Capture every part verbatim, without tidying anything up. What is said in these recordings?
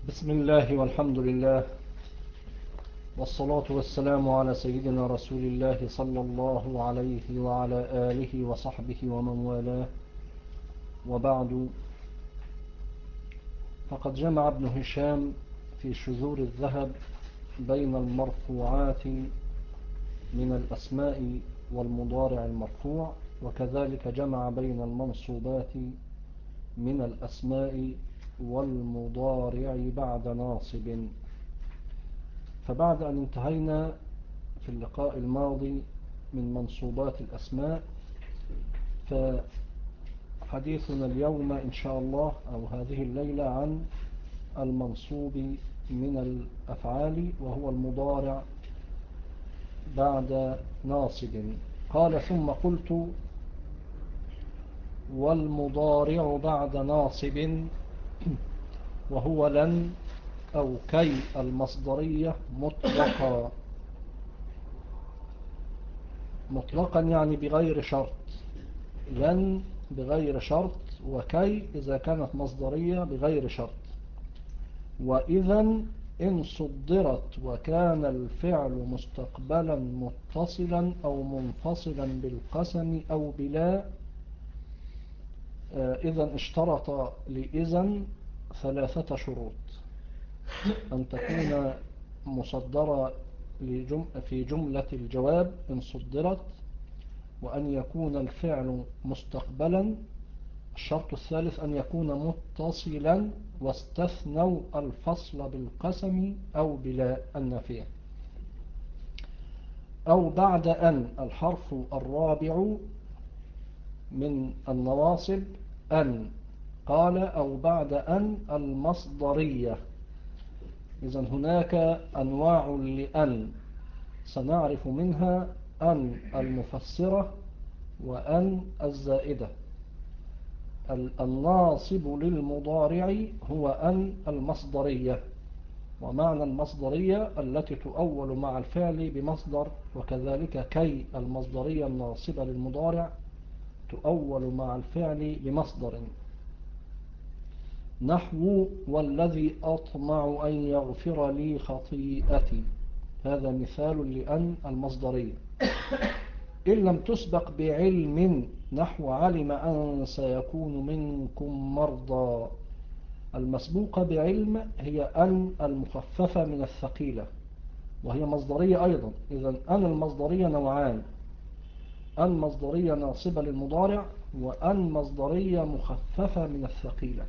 بسم الله والحمد لله والصلاة والسلام على سيدنا رسول الله صلى الله عليه وعلى آله وصحبه ومن والاه، وبعد. فقد جمع ابن هشام في شذور الذهب بين المرفوعات من الأسماء والمضارع المرفوع، وكذلك جمع بين المنصوبات من الأسماء والمضارع بعد ناصب. فبعد أن انتهينا في اللقاء الماضي من منصوبات الأسماء، فحديثنا اليوم إن شاء الله أو هذه الليلة عن المنصوب من الأفعال، وهو المضارع بعد ناصب. قال: ثم قلت: والمضارع بعد ناصب وهو لن أو كي المصدرية مطلقا. مطلقا يعني بغير شرط. لن بغير شرط، وكي إذا كانت مصدرية بغير شرط. وإذا إن صدرت وكان الفعل مستقبلا متصلا أو منفصلا بالقسم أو بلا. إذا اشترط لإذن ثلاثة شروط: أن تكون مصدرة في جملة الجواب إن صدرت، وأن يكون الفعل مستقبلا. الشرط الثالث أن يكون متصلا، واستثنوا الفصل بالقسم أو بلا النافية. أو بعد أن الحرف الرابع من النواصب أن. قال: أو بعد أن المصدرية. إذن هناك أنواع لأن سنعرف منها أن المفسرة وأن الزائدة. الناصب للمضارع هو أن المصدرية، ومعنى المصدرية التي تؤول مع الفعل بمصدر، وكذلك كي المصدرية الناصبة للمضارع تؤول مع الفعل بمصدر. نحو: والذي أطمع أن يغفر لي خطيئتي. هذا مثال لأن المصدرية. إن لم تسبق بعلم، نحو: علم أن سيكون منكم مرضى. المسبوقة بعلم هي أن المخففة من الثقيلة، وهي مصدرية أيضا. إذن أن المصدرية نوعان: أن مصدرية ناصبة للمضارع، وأن مصدرية مخففة من الثقيلة.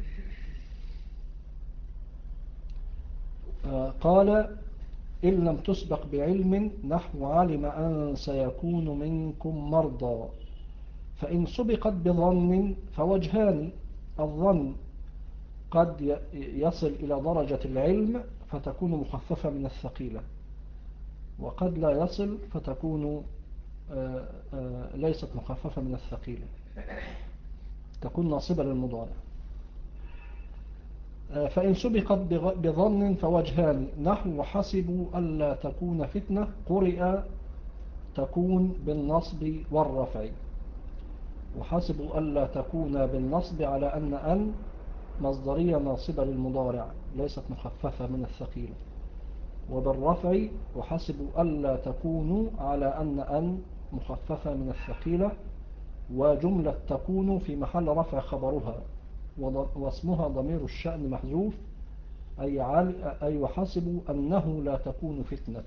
قال: إن لم تسبق بعلم، نحو: علم أن سيكون منكم مرضى. فإن سبقت بظن فوجهان: الظن قد يصل إلى درجة العلم فتكون مخففة من الثقيلة، وقد لا يصل فتكون ليست مخففة من الثقيلة، تكون ناصبة للمضارع. فإن سبقت بظن فوجهان: نحو: حسبوا ألا تكون فتنة. قرئ تكون بالنصب والرفع، وحسبوا ألا تكون بالنصب على أن أن مصدرية ناصبة للمضارع ليست مخففة من الثقيلة، وبالرفع: وحسبوا ألا تكونوا على أن أن مخففة من الثقيلة، وجملة تكون في محل رفع خبرها، واسمها ضمير الشأن محذوف، أي, أي وحسبوا أنه لا تكون فتنة.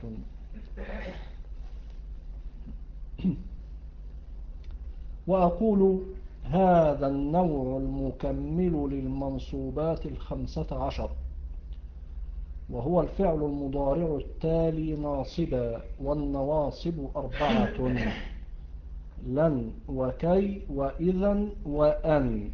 وأقول: هذا النوع المكمل للمنصوبات الخمسة عشر، وهو الفعل المضارع التالي ناصبا، والنواصب أربعة: لن وكي وإذا وأن.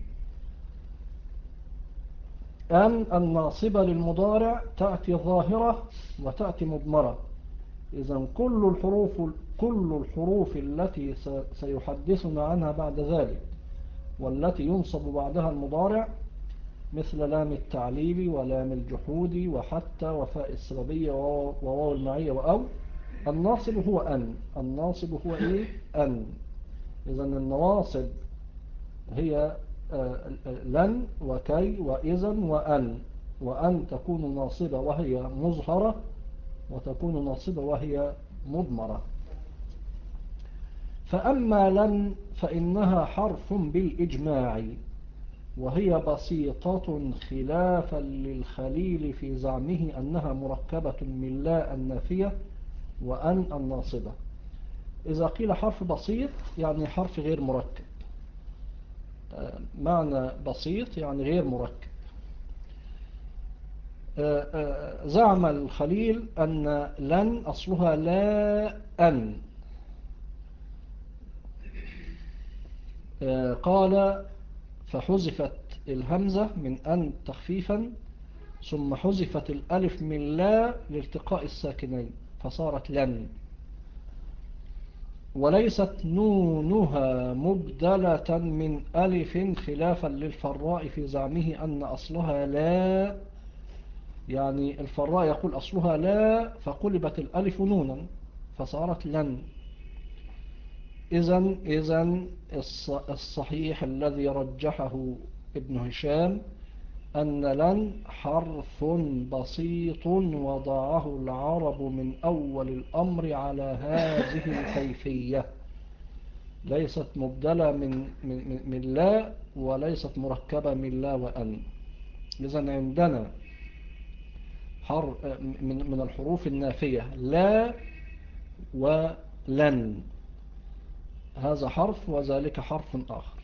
أن الناصبة للمضارع تأتي ظاهرة وتأتي مضمرة. إذن كل الحروف كل الحروف التي سيحدثنا عنها بعد ذلك والتي ينصب بعدها المضارع، مثل لام التعليل ولام الجحود وحتى وفاء السببية وواو المعية وأو، الناصب هو أن. الناصب هو إيه؟ أن. إذن النواصب هي لن وكي وإذن وأن، وأن تكون ناصبة وهي مظهرة، وتكون ناصبة وهي مضمرة. فأما لن فإنها حرف بالإجماع، وهي بسيطة خلافا للخليل في زعمه أنها مركبة من لا النافية وأن الناصبة. إذا قيل حرف بسيط يعني حرف غير مركب، معنى بسيط يعني غير مركب. زعم الخليل أن لن أصلها لا أن، قال فحذفت الهمزة من أن تخفيفا، ثم حذفت الألف من لا لالتقاء الساكنين فصارت لن. وليست نونها مبدلة من ألف خلافا للفراء في زعمه أن أصلها لا، يعني الفراء يقول أصلها لا فقلبت الألف نونا فصارت لن. إذن إذن الصحيح الذي رجحه ابن هشام أن لن حرف بسيط وضعه العرب من أول الأمر على هذه الكيفية، ليست مبدلة من, من, من لا، وليست مركبة من لا وأن. إذن عندنا من, من الحروف النافية لا ولن، هذا حرف وذلك حرف آخر.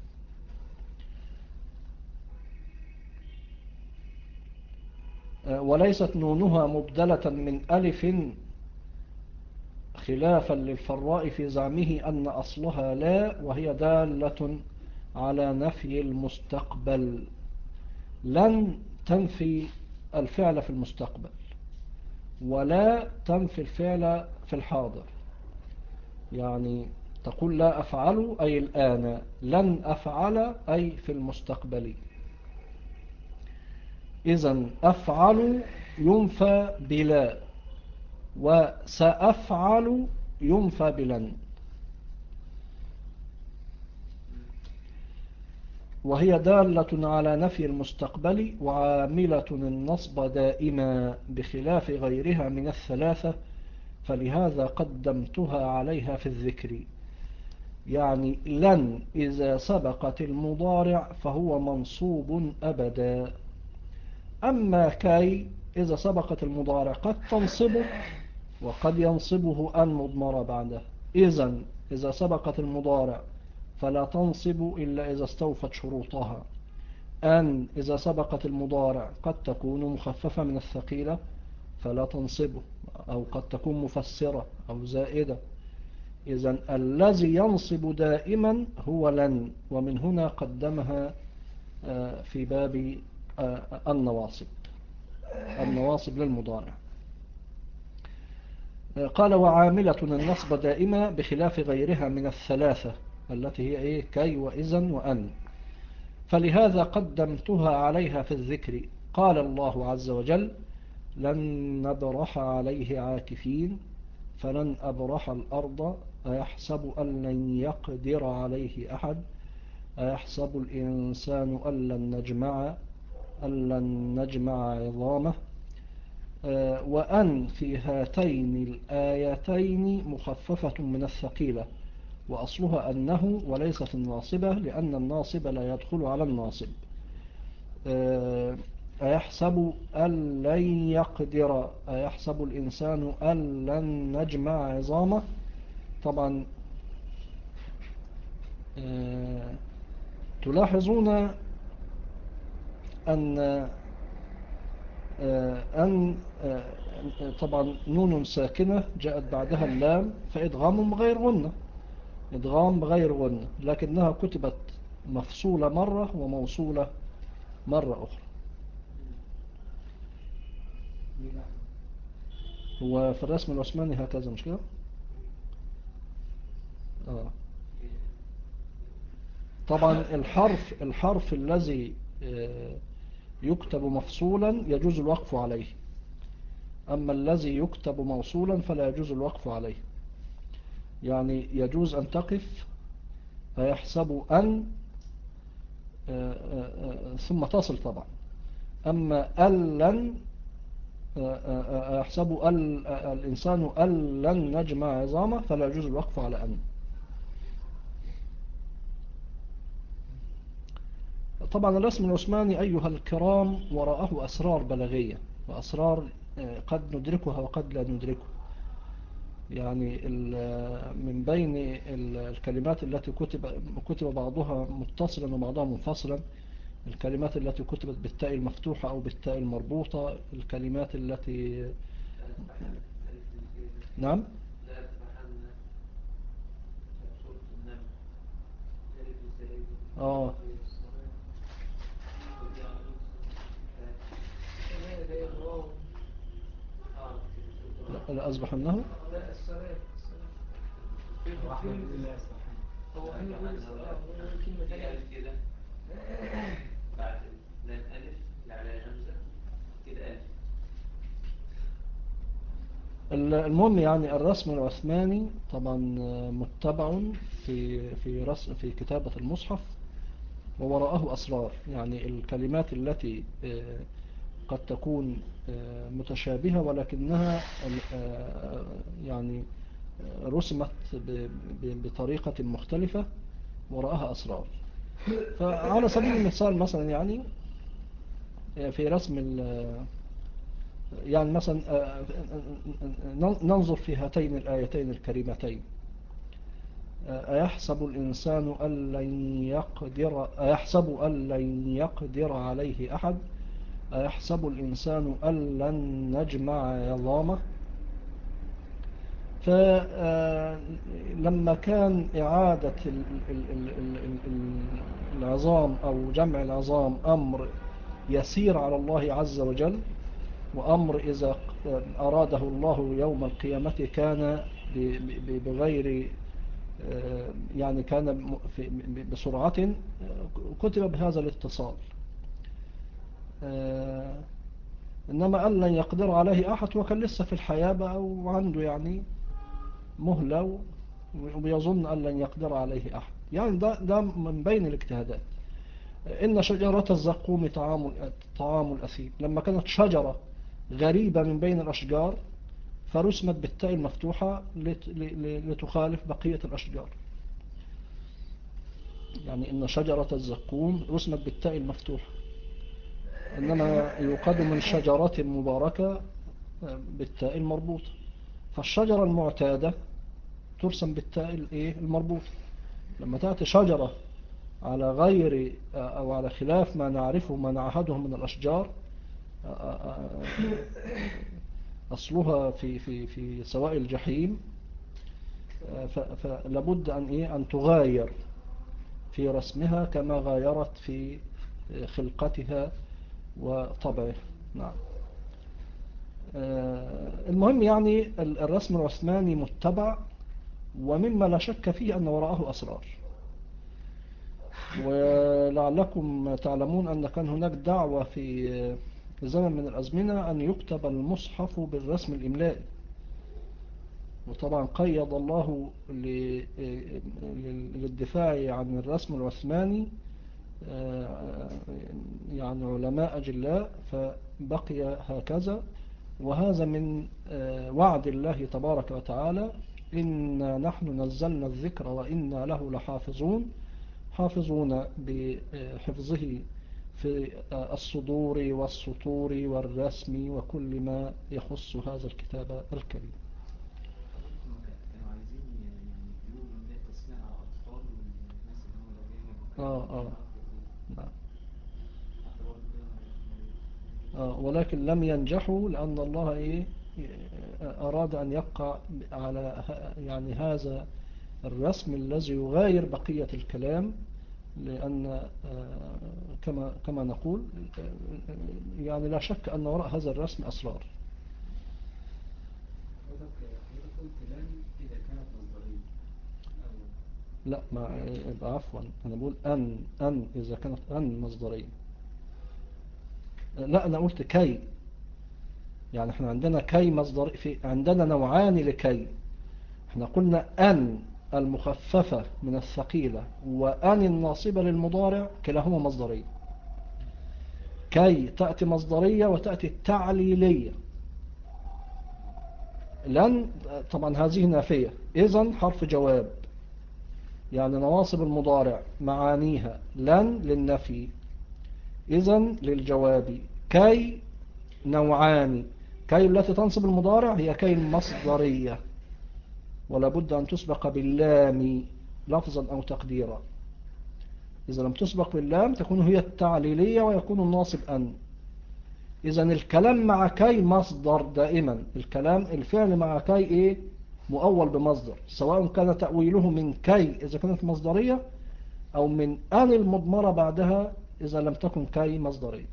وليست نونها مبدلة من ألف خلافا للفراء في زعمه أن أصلها لا، وهي دالة على نفي المستقبل. لن تنفي الفعل في المستقبل، ولا تنفي الفعل في الحاضر. يعني تقول لا أفعل أي الآن، لن أفعل أي في المستقبل. إذن أفعل ينفى بلا، وسأفعل ينفى بلن. وهي دالة على نفي المستقبل وعاملة النصب دائما بخلاف غيرها من الثلاثة، فلهذا قدمتها عليها في الذكر. يعني لن إذا سبقت المضارع فهو منصوب أبدا. أما كي إذا سبقت المضارع قد تنصبه وقد ينصبه أن مضمرة بعده. إذن إذا سبقت المضارع فلا تنصب إلا إذا استوفت شروطها. أن إذا سبقت المضارع قد تكون مخففة من الثقيلة فلا تنصبه، أو قد تكون مفسرة أو زائدة. إذن الذي ينصب دائما هو لن، ومن هنا قدمها في باب النواصب، النواصب للمضارع. قال وعاملة النصب دائما بخلاف غيرها من الثلاثة التي هي إيه؟ كي وإذن وأن، فلهذا قدمتها عليها في الذكر. قال الله عز وجل لن نبرح عليه عاكفين فلن أبرح الأرض أيحسب أن لن يقدر عليه أحد أيحسب الإنسان أن لن نجمع أن لن نجمع عظامه. وأن في هاتين الآيتين مخففة من الثقيلة، وأصلها أنه وليست الناصبة، لأن الناصب لا يدخل على الناصب. أيحسب أن لن يقدر أيحسب الإنسان أن لن نجمع عظامه. طبعا تلاحظون أن أن طبعا نون ساكنة جاءت بعدها اللام فإدغام بغير غنة، إدغام بغير غنة، لكنها كتبت مفصولة مرة وموصولة مرة أخرى. هو في الرسم العثماني هكذا مش كده؟ آه. طبعا الحرف الحرف الذي يكتب مفصولا يجوز الوقف عليه، أما الذي يكتب موصولا فلا يجوز الوقف عليه. يعني يجوز أن تقف فيحسب أن ثم تصل طبعا، أما ألن يحسب الإنسان ألن نجمع عظامه فلا يجوز الوقف على أن. طبعا الرسم العثماني أيها الكرام وراءه أسرار بلاغية وأسرار قد ندركها وقد لا ندركها. يعني من بين الكلمات التي كتب كتب بعضها متصلا وبعضها منفصلا، الكلمات التي كتبت بالتاء المفتوحة أو بالتاء المربوطة، الكلمات التي نعم آه لا, لا أصبح أنه هو كده بعد لام ألف على همزة كده ألف. المهم يعني الرسم العثماني طبعا متبع في في رسم في كتابة المصحف ووراءه أسرار. يعني الكلمات التي قد تكون متشابهة ولكنها يعني رسمت بطريقة مختلفة وراءها أسرار. فعلى سبيل المثال مثلا يعني في رسم يعني مثلا ننظر في هاتين الآيتين الكريمتين: أيحسب الإنسان أن لن يقدر أيحسب أن لن يقدر عليه أحد، أيحسب الإنسان أن لن نجمع عظامه. فلما كان إعادة العظام أو جمع العظام أمر يسير على الله عز وجل، وأمر إذا أراده الله يوم القيامة كان بغير يعني كان بسرعة، كتب بهذا الاتصال. إنما أن لن يقدر عليه أحد وكان لسه في الحياة بقى وعنده يعني مهلة ويظن أن لن يقدر عليه أحد. يعني ده, ده من بين الاجتهادات. إن شجرة الزقوم طعام طعام الأثيم، لما كانت شجرة غريبة من بين الأشجار فرسمت بالتاء المفتوحة لتخالف بقية الأشجار. يعني إن شجرة الزقوم رسمت بالتاء المفتوحة، إنما يوقد من شجرة مباركة بالتاء المربوطة. فالشجرة المعتادة ترسم بالتاء المربوطة. لما تأتي شجرة على غير أو على خلاف ما نعرفه ما نعهده من الأشجار، أصلها في في في سواء الجحيم، فلابد أن إيه أن تغاير في رسمها كما غايرت في خلقتها وطبعها. نعم. المهم يعني الرسم العثماني متبع، ومما لا شك فيه أن وراءه أسرار. ولعلكم تعلمون أن كان هناك دعوة في زمن من الأزمنة أن يكتب المصحف بالرسم الإملائي، وطبعا قيد الله للدفاع عن الرسم العثماني يعني علماء أجلاء فبقي هكذا. وهذا من وعد الله تبارك وتعالى: إنا نحن نزلنا الذكر وإنا له لحافظون، حافظون بحفظه في الصدور والسطور والرسم وكل ما يخص هذا الكتاب الكريم. كانوا عايزين يعني يقولوا ان ده تصنيع على اطفال والناس اللي هم الاجانب اه اه نعم. حتى برضه كده آه ولكن لم ينجحوا لأن الله إيه أراد أن يقع على يعني هذا الرسم الذي يغاير بقية الكلام، لأن كما كما نقول يعني لا شك أن وراء هذا الرسم أسرار. حضرتك قلت لن إذا كانت مصدرية. لا ما عفوا أنا بقول أن أن إذا كانت أن مصدرية. لا أنا قلت كي. يعني احنا عندنا كي مصدر، في عندنا نوعان لكي. احنا قلنا أن المخففة من الثقيلة وأن الناصبة للمضارع كلاهما مصدرية. كي تأتي مصدرية وتأتي التعليلية. لن طبعا هذه نافية، إذن حرف جواب، يعني نواصب المضارع معانيها لن للنفي، إذن للجواب. كي نوعان، كي التي تنصب المضارع هي كي المصدرية، ولا بد أن تسبق باللام لفظا أو تقديرا. إذا لم تسبق باللام تكون هي التعليلية ويكون الناصب أن. إذن الكلام مع كي مصدر دائما، الكلام الفعل مع كي إيه؟ مؤول بمصدر، سواء كان تأويله من كي إذا كانت مصدرية أو من أن المضمرة بعدها إذا لم تكن كي مصدرية.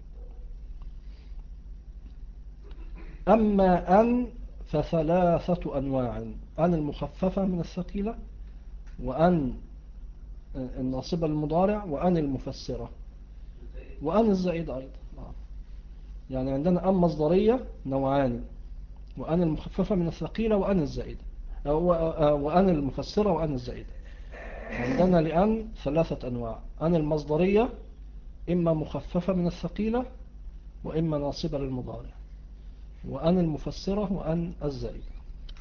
أما أن فثلاثة أنواع: أن المخففة من الثقيلة، وأن الناصبة للمضارع، وأن المفسرة، وأن الزائدة أيضا. يعني عندنا أن مصدرية نوعان: وأن المخففة من الثقيلة وأن الزائدة، وأن المفسرة وأن الزائدة. عندنا لأن ثلاثة أنواع: أن المصدرية إما مخففة من الثقيلة وإما ناصبة للمضارع، وأن المفسرة وأن الزائدة.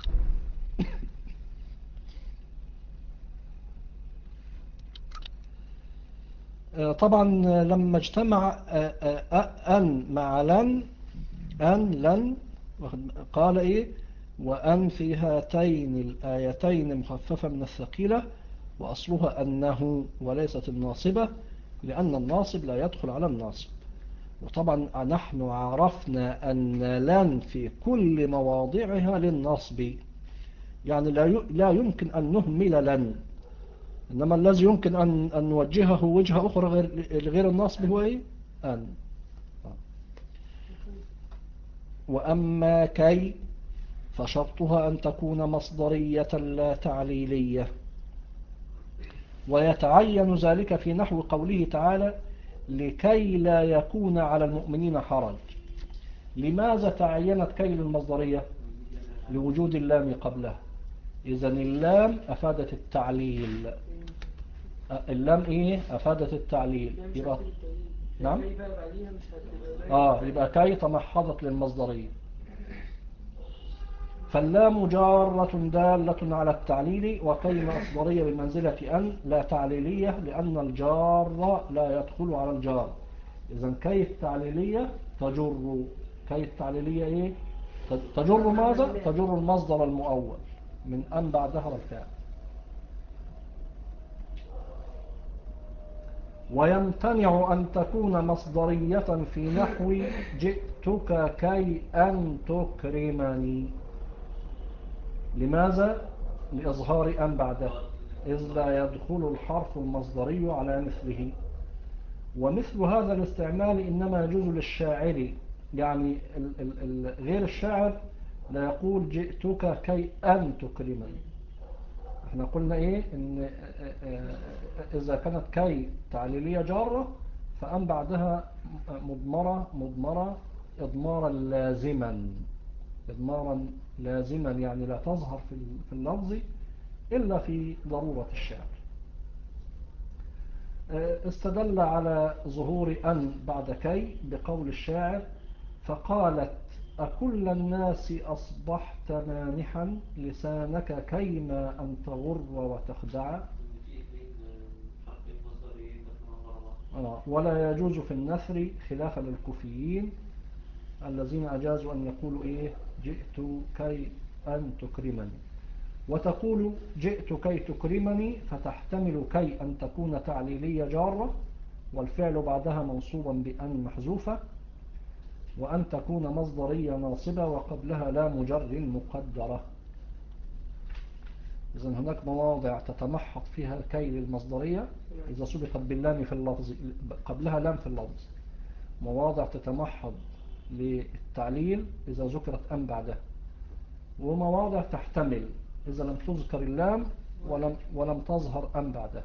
طبعا لما اجتمع أن مع لن، أن لن قال إيه؟ وأن في هاتين الآيتين مخففة من الثقيلة وأصلها أنه وليست الناصبة، لأن الناصب لا يدخل على الناصب. وطبعا نحن عرفنا أن لن في كل مواضعها للنصب، يعني لا يمكن أن نهمل لن، إنما الذي يمكن أن, أن نوجهه وجهة أخرى غير, غير النصب هو إيه؟ أن. وأما كي فشرطها أن تكون مصدرية لا تعليلية، ويتعين ذلك في نحو قوله تعالى: لكي لا يكون على المؤمنين حرج. لماذا تعينت كي للمصدرية؟ لوجود اللام قبلها. إذن اللام أفادت التعليل. اللام إيه؟ أفادت التعليل. يبقى نعم؟ آه يبقى كي تمحضت للمصدرية. فاللام جارة دالة على التعليل، وكي مصدرية بمنزلة أن لا تعليلية، لأن الجار لا يدخل على الجار. إذن كي التعليلية تجر، كي التعليلية إيه؟ تجر ماذا؟ تجر المصدر المؤول من أن بعدها والفعل. ويمتنع أن تكون مصدرية في نحو جئتك كي أن تكرمني. لماذا؟ لإظهار أن بعده، إذ لا يدخل الحرف المصدري على مثله. ومثل هذا الاستعمال إنما يجوز للشاعر، يعني ال ال ال غير الشاعر لا يقول جئتك كي أن تكرمني. احنا قلنا ايه؟ ان اذا كانت كي تعليلية جارة فأن بعدها مضمرة مضمرة إضمارا لازما، إضمارا لازما يعني لا تظهر في اللفظ إلا في ضرورة الشعر. استدل على ظهور أن بعد كي بقول الشاعر: فقالت أكل الناس أصبحت مانحا لسانك كيما أن تغر وتخدع. ولا يجوز في النثر خلافا للكوفيين الذين أجازوا أن يقولوا إيه؟ جئت كي أن تكرمني. وتقول جئت كي تكرمني، فتحتمل كي أن تكون تعليلية جارة والفعل بعدها منصوبا بأن محذوفة، وأن تكون مصدرية ناصبة وقبلها لا مجر مقدرة. إذن هناك مواضع تتمحض فيها كي للمصدرية إذا سبقت باللام في اللفظ، قبلها لام في اللفظ. مواضع تتمحض للتعليل إذا ذكرت أن بعدها. ومواضع تحتمل إذا لم تذكر اللام ولم, ولم تظهر أن بعدها.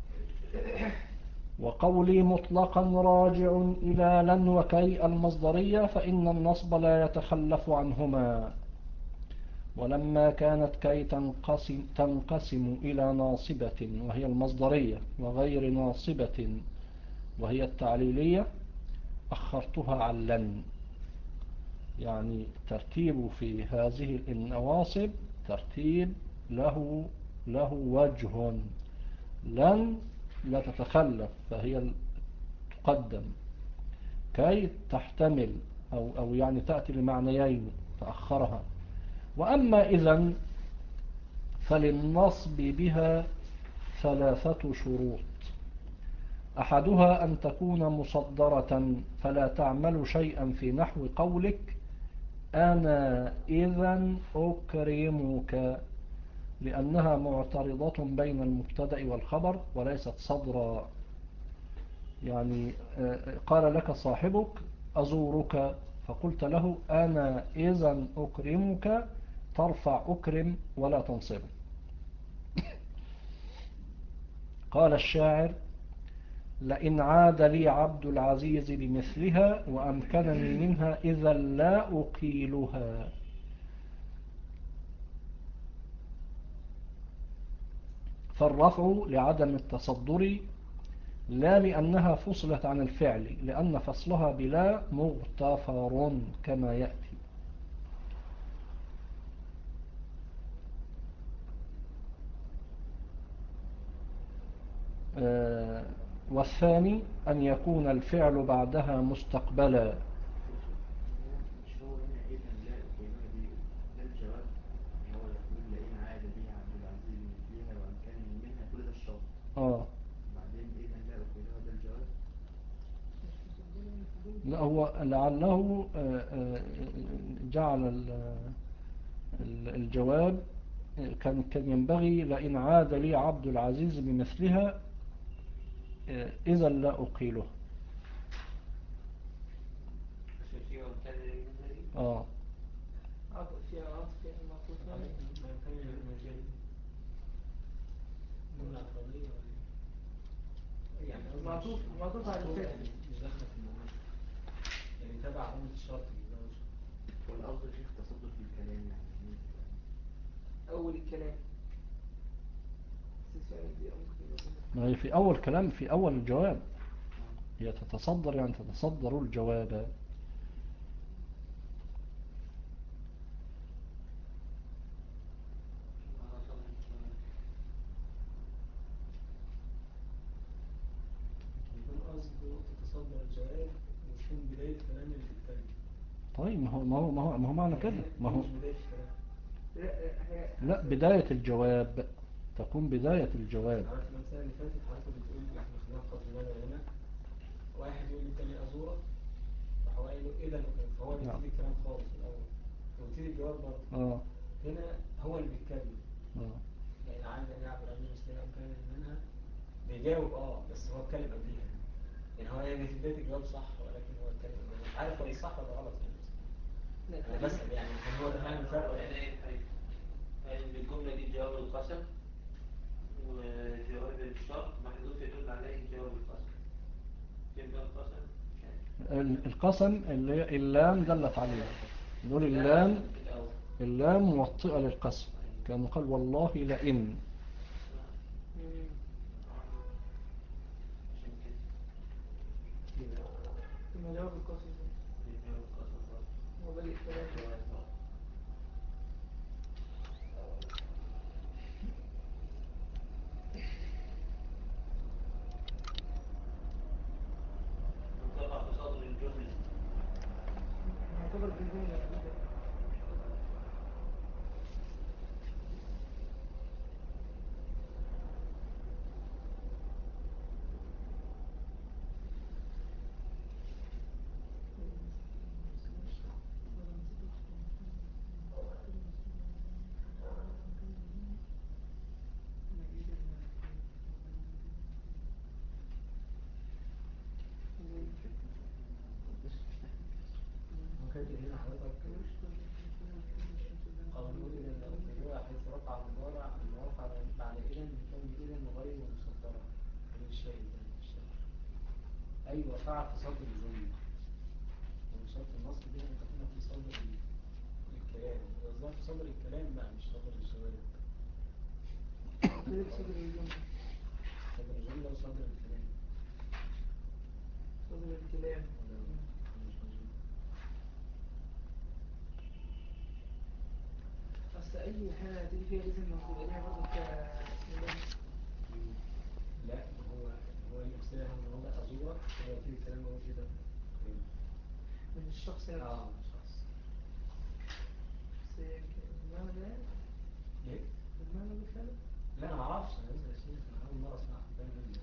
وقولي مطلقا راجع إلى لن وكي المصدرية، فإن النصب لا يتخلف عنهما. ولما كانت كي تنقسم, تنقسم إلى ناصبة وهي المصدرية، وغير ناصبة وهي التعليلية، أخرتها عن لن، يعني ترتيب في هذه النواصب ترتيب له له وجه. لن لا تتخلف فهي تقدم كي تحتمل أو, أو يعني تأتي لمعنيين تأخرها. وأما إذن فللنصب بها ثلاثة شروط: أحدها أن تكون مصدرة فلا تعمل شيئا في نحو قولك أنا إذن أكرمك، لأنها معترضة بين المبتدأ والخبر وليست صدرا. يعني قال لك صاحبك أزورك فقلت له أنا إذن أكرمك، ترفع أكرم ولا تنصب. قال الشاعر لئن عاد لي عبد العزيز بمثلها وأمكنني منها إذا لا أقيلها. فالرفع لعدم التصدر لا لأنها فصلت عن الفعل، لأن فصلها بلا مغتفر كما يأتي. آه والثاني أن يكون الفعل بعدها مستقبلا. مش هو هنا إذا لا أقيلها دي ده الجواب، اللي هو يقول لئن عاد بها عبد العزيز مثلها وأمكنني منها كل ده الشرط. آه بعدين إذا لا أقيلها ده الجواب. لا هو لعله آه، آه، جعل الجواب كان كان ينبغي لئن عاد لي عبد العزيز بمثلها إذا لا أقيله. عشان في وامكان منها دي آه عطف فيها عطف يعني معطوف ما عليه. يمكن المثال من العقلية يعني معطوف معطوف على الفعل. يعني مش داخلة في المعنى، يعني تبع عملة الشرط اللي هو والقصد يا شيخ تصدر في الكلام يعني. أول الكلام استفعال دي ممكن. ما هي في أول كلام في أول الجواب هي تتصدر، يعني تتصدر الجواب. يكون قصده تتصدر الجواب وتكون بداية كلام اللي بيتكلم. طيب ما هو ما هو ما هو, ما هو معنى كده ما هو مش بداية الكلام. لا هي لا بداية الجواب تكون بداية الجواب. عارف المسألة اللي فاتت حضرتك بتقول احنا خلينا قد لماذا هنا واحد يقول للتاني أزورك فهو قايل له إذا فهو نعم. بيبتدي الكلام خالص في الأول ويبتدي الجواب برضه. آه هنا هو اللي بيتكلم آه يعني عايز أن يعبر عن المسلمين أمكان منها بيجاوب اه بس هو اتكلم قبليها يعني هو يعني في بداية الجواب صح ولكن هو اتكلم قبليها مش عارف هو صح ولا غلط يعني. لا أنا بسأل يعني هل هو ده فعلا الفرق ولا يعني إن الجملة دي جواب القسم وجواب الشرط محذوف يدل عليه جواب القسم. كيف ده القسم؟ ال- القسم اللي اللام دلت عليه، نقول اللام اللام موطئة للقسم كان قال والله لئن. عشان كده ثم جواب القصص جواب القسم برضه. وبدأ الكلام. وتقع في صدر الجملة. نعتبر بالجملة جديدة. ممكن هنا حضرتك أو نقول إذا الأولى حيث رفع المضارع المرفع بعد إذا من كون إذا غير مصدرة من الشيء ده الشيء أي وقع في صدر الجملة وشرط النص دي أن تكون في صدر الكلام وإذا في صدر الكلام لا مش صدر الجواب. صدر الجملة صدر الجملة وصدر الكلام. صدر الكلام أي حاجة هتيجي فيها اسم مكتوب عليها برضه ك اسم ده. لا هو هو الأمثلة هو موضع أزور هو في الكلام هو كده. من الشخص نفسه. اه شخص. بس المعنى ده ايه؟ المعنى ده فعلا. لا أنا ما أعرفش أنا لسه يا شيخ أنا أول مرة أسمع ده منه.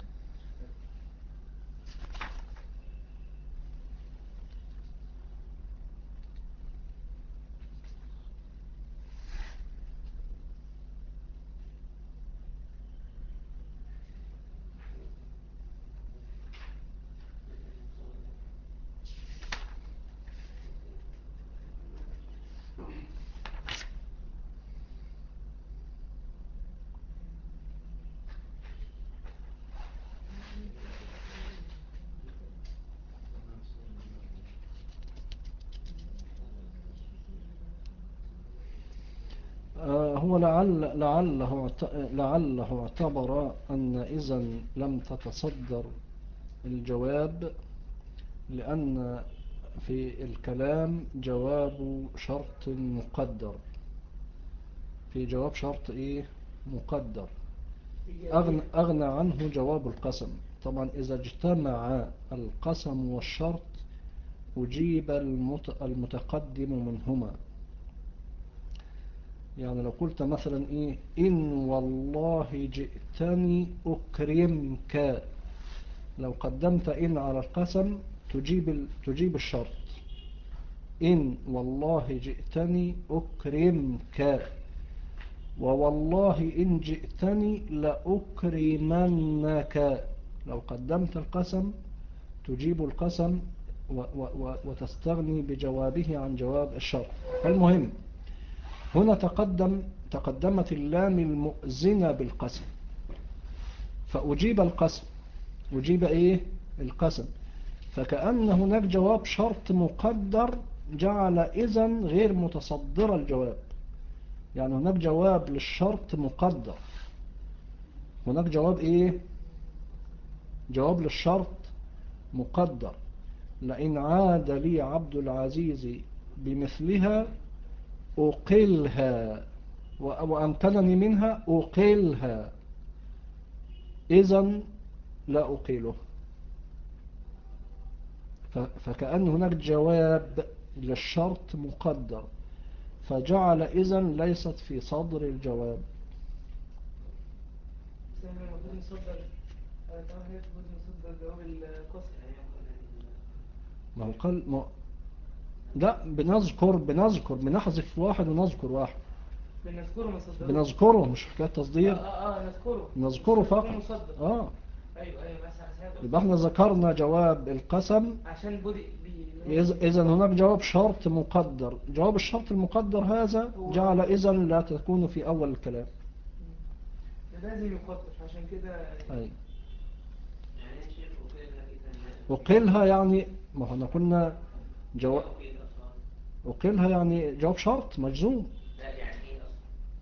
آه، هو لعل لعله اعت- لعله اعتبر أن إذا لم تتصدر الجواب لأن في الكلام جواب شرط مقدر، في جواب شرط إيه مقدر أغنى, أغنى عنه جواب القسم. طبعا إذا اجتمع القسم والشرط أجيب المت- المتقدم منهما. يعني لو قلت مثلا إيه إن والله جئتني أكرمك، لو قدمت إن على القسم تجيب, ال- تجيب الشرط إن والله جئتني أكرمك، ووالله إن جئتني لأكرمنك. لو قدمت القسم تجيب القسم و و وتستغني بجوابه عن جواب الشرط. المهم هنا تقدم تقدمت اللام المؤذنة بالقسم فأجيب القسم، أجيب إيه القسم، فكأن هناك جواب شرط مقدر جعل إذن غير متصدر الجواب. يعني هناك جواب للشرط مقدر، هناك جواب إيه جواب للشرط مقدر. لئن عاد لي عبد العزيز بمثلها أقلها وأمكنني منها أقلها إذن لا أقيله. فكأن هناك جواب للشرط مقدر فجعل إذن ليست في صدر الجواب. بس احنا المفروض نصدر آه، طبعا هي المفروض نصدر جواب القسم. ما هو قال ما لا بنذكر بنذكر بنحذف واحد ونذكر واحد. بنذكره ما نصدروش. بنذكره مش حكاية اه تصدير. اه اه نذكره نذكره مش فقط. مصدر. اه ايوه ايوه بس عشان قلت يبقى احنا ذكرنا جواب القسم. عشان بدي بي إذا هناك جواب شرط مقدر، جواب الشرط المقدر هذا جعل إذن لا تكون في أول الكلام. ده لازم يقدر عشان كده. أي يعني ايه شيخ وكيلها إذا لا وقيلها يعني ما احنا قلنا جواب وكيل أصلا؟ وقيلها يعني جواب شرط مجزوم. لا يعني ايه أصلا؟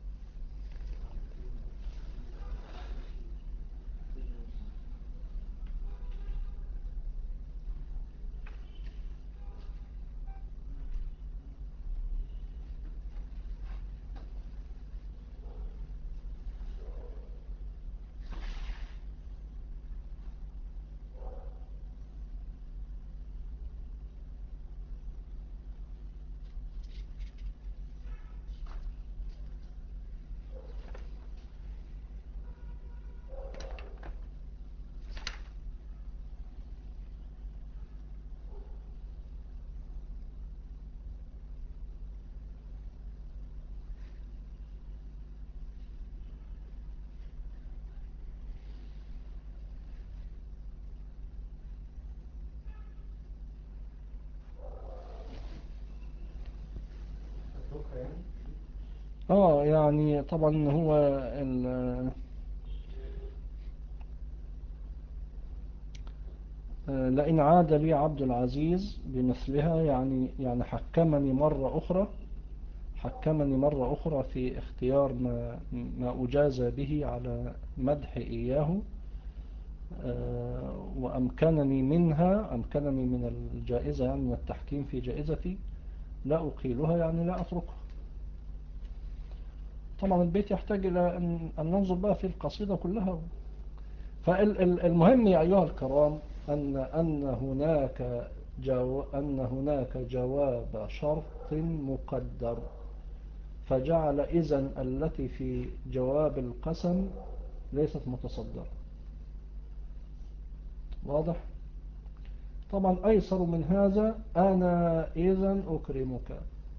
أتوقع يعني. اه يعني طبعا هو ال آه، لئن عاد لي عبد العزيز بمثلها يعني يعني حكمني مرة أخرى، حكمني مرة أخرى في اختيار ما, ما أجاز به على مدح إياه، آه، وأمكنني منها، أمكنني من الجائزة يعني من التحكيم في جائزتي لا أقيلها يعني لا أتركها. طبعا البيت يحتاج إلى أن أن ننظر بقى في القصيدة كلها. فالمهم يا أيها الكرام أن أن هناك جو أن هناك جواب شرط مقدر، فجعل إذن التي في جواب القسم ليست متصدرة. واضح؟ طبعا أيسر من هذا أنا إذن أكرمك.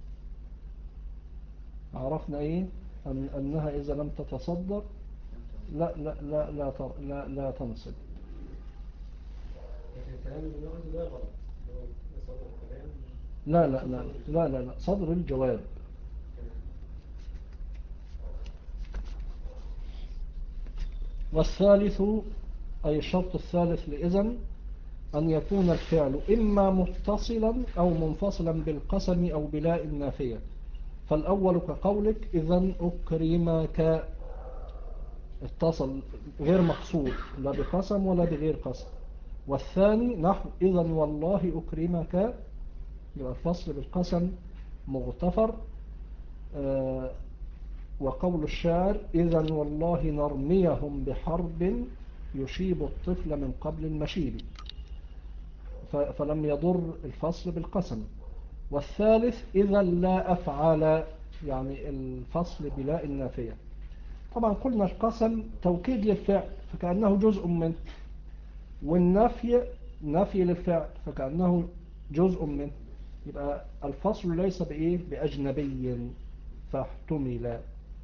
عرفنا إيه؟ أن أنها إذا لم تتصدر لا لا لا لا ت- لا, لا تنصب. لكن الكلام اللي بنقوله ده غلط، اللي هو صدر الكلام. لا لا لا لا لا, لا. صدر الجواب. والثالث أي الشرط الثالث لإذن أن يكون الفعل إما متصلا أو منفصلا بالقسم أو بلاء النافية. فالأول كقولك إذن أكرمك، اتصل غير مقصود لا بقسم ولا بغير قسم. والثاني نحو إذن والله أكرمك، يبقى الفصل بالقسم مغتفر. آه وقول الشاعر إذن والله نرميهم بحرب يشيب الطفل من قبل المشيب، فلم يضر الفصل بالقسم. والثالث إذا لا أفعل، يعني الفصل بلا النافية. طبعا قلنا القسم توكيد للفعل فكأنه جزء منه، والنفي نفي للفعل فكأنه جزء منه، يبقى الفصل ليس بإيه بأجنبي فاحتمل.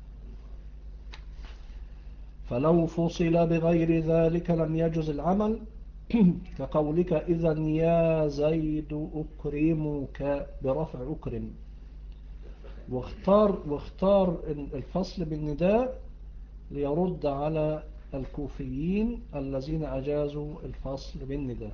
فلو فصل بغير ذلك لم يجز العمل، كقولك إذا يا زيد أكرمك برفع أكرم. واختار, واختار الفصل بالنداء ليرد على الكوفيين الذين أجازوا الفصل بالنداء.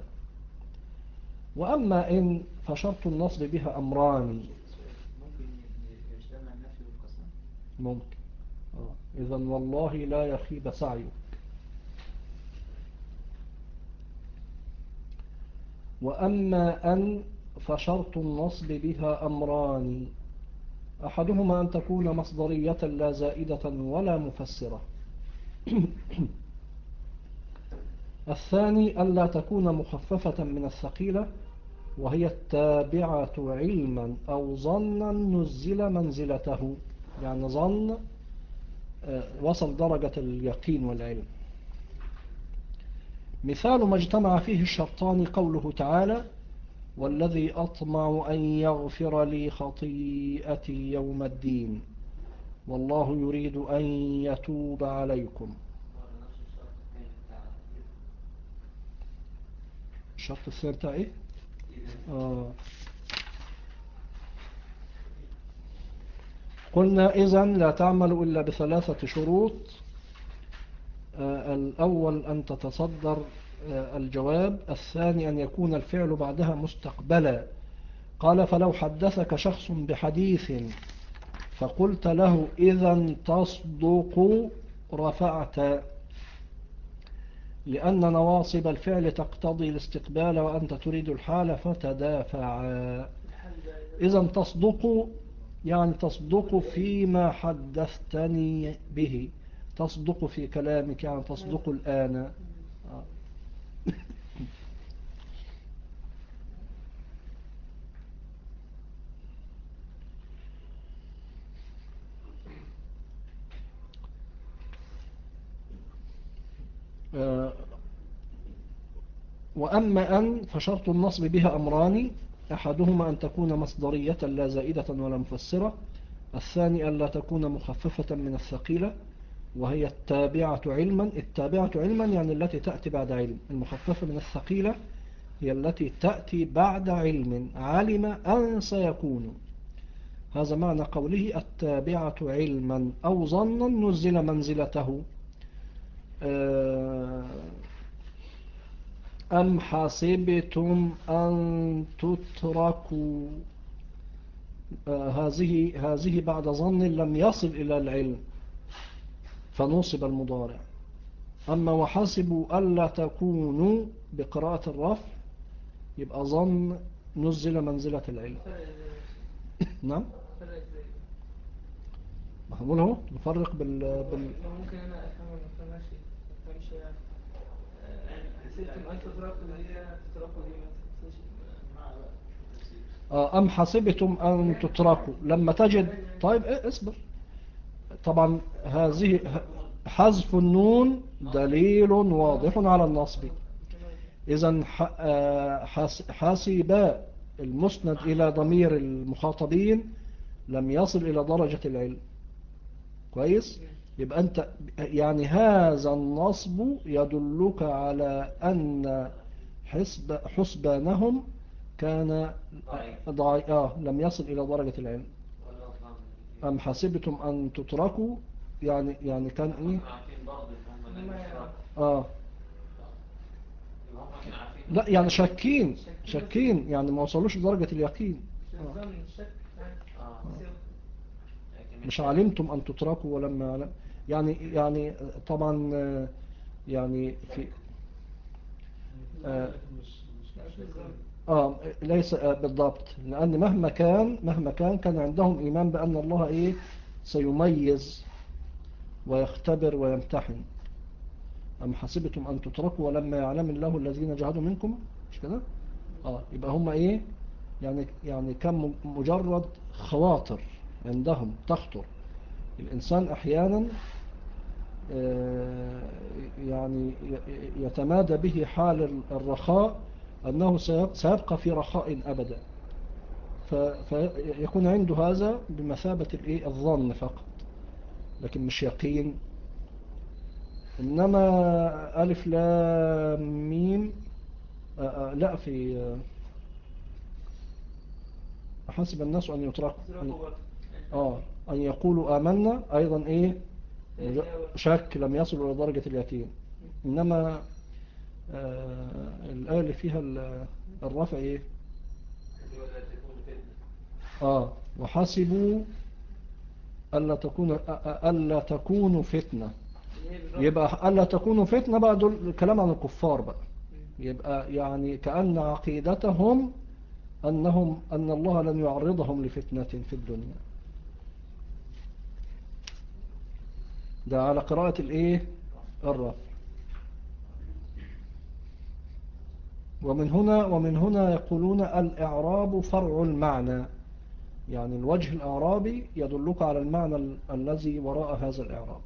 وأما إن فشرط النصب بها أمران. ممكن يجتمع النفي والقسم. ممكن آه. إذن والله لا يخيب سعيه. وأما أن فشرط النصب بها أمران، أحدهما أن تكون مصدرية لا زائدة ولا مفسرة. الثاني ألا تكون مخففة من الثقيلة، وهي التابعة علما أو ظنا نزل منزلته، يعني ظن وصل درجة اليقين والعلم. مثال ما اجتمع فيه الشرطان قوله تعالى والذي أطمع أن يغفر لي خطيئتي يوم الدين والله يريد أن يتوب عليكم. نفس الشرط الثاني بتاع الشرط الثاني بتاع إيه؟ آه. قلنا إذن لا تعمل إلا بثلاثة شروط. آه الأول أن تتصدر آه الجواب. الثاني أن يكون الفعل بعدها مستقبلا. قال فلو حدثك شخص بحديث فقلت له إذن تصدق رفعت، لأن نواصب الفعل تقتضي الاستقبال وأنت تريد الحال فتدافعا. إذن تصدق يعني تصدق فيما حدثتني به، تصدق في كلامك يعني تصدق الآن. آه. وأما أن فشرط النصب بها أمران، أحدهما أن تكون مصدرية لا زائدة ولا مفسرة. الثاني أن لا تكون مخففة من الثقيلة وهي التابعة علما. التابعة علما يعني التي تأتي بعد علم. المخففة من الثقيلة هي التي تأتي بعد علم علم أن سيكون. هذا معنى قوله التابعة علما أو ظنا نزل منزلته. أم حسبتم أن تتركوا، هذه هذه بعد ظن لم يصل إلى العلم فنصب المضارع. أما وحسبوا ألا تكونوا بقراءة الرفع يبقى ظن نزل منزلة العلم. نعم ما هنقول اهو نفرق بال, بال... لو ممكن انا افهمها ما افهمهاش ما افهمش يعني. آه، حسبتم ان تتركوا دي تتركوا دي ما تحسش آه، أم حسبتم أن تتركوا لما تجد. طيب إيه اصبر. طبعا هذه حذف النون دليل واضح على النصب. إذن حاسب المسند إلى ضمير المخاطبين لم يصل إلى درجة العلم. كويس. يبقى أنت يعني هذا النصب يدلك على أن حسب حسبانهم كان ضعي... آه لم يصل إلى درجة العلم. أم حسبتم أن تتركوا يعني يعني كان إيه آه لا يعني شاكين شاكين يعني ما وصلوش لدرجة اليقين. آه. مش علمتم أن تتركوا ولما علم يعني يعني طبعا يعني في آه, آه ليس آه بالضبط لأن مهما كان مهما كان كان عندهم إيمان بأن الله إيه سيميز ويختبر ويمتحن. أم حسبتم أن تتركوا ولما يعلم الله الذين جاهدوا منكم مش كده. آه يبقى هم إيه يعني يعني كان مجرد خواطر عندهم تخطر. الإنسان أحيانا آه يعني يتمادى به حال الرخاء أنه سيبقى في رخاء أبدا فيكون عنده هذا بمثابة الإيه الظن فقط لكن مش يقين. إنما ألف لام ميم آآ لا في حسب الناس أن يتركوا أن, آه أن يقولوا آمنا أيضا إيه شك لم يصلوا إلى درجة اليقين. إنما الآية اللي فيها الرفع إيه آه وحسبوا ألا تكون ألا تكون فتنة. يبقى ألا تكون فتنة بقى دول الكلام عن الكفار بقى. يبقى يعني كأن عقيدتهم أنهم أن الله لن يعرضهم لفتنة في الدنيا. ده على قراءة الإيه الرفع. ومن هنا ومن هنا يقولون الإعراب فرع المعنى يعني الوجه الإعرابي يدلك على المعنى ال الذي وراء هذا الإعراب.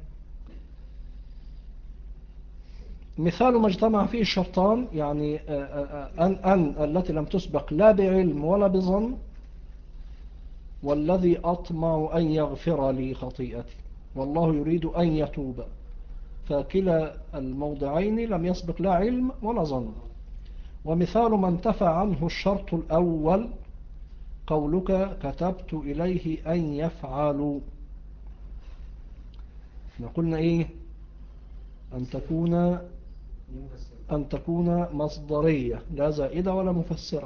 مثال ما اجتمع فيه الشرطان يعني أن, أن التي لم تسبق لا بعلم ولا بظن والذي أطمع أن يغفر لي خطيئتي والله يريد أن يتوب. فكلا الموضعين لم يسبق لا علم ولا ظن. ومثال ما انتفى عنه الشرط الأول قولك كتبت إليه أن يفعلوا. قلنا إيه أن تكون أن تكون مصدرية لا زائدة ولا مفسرة.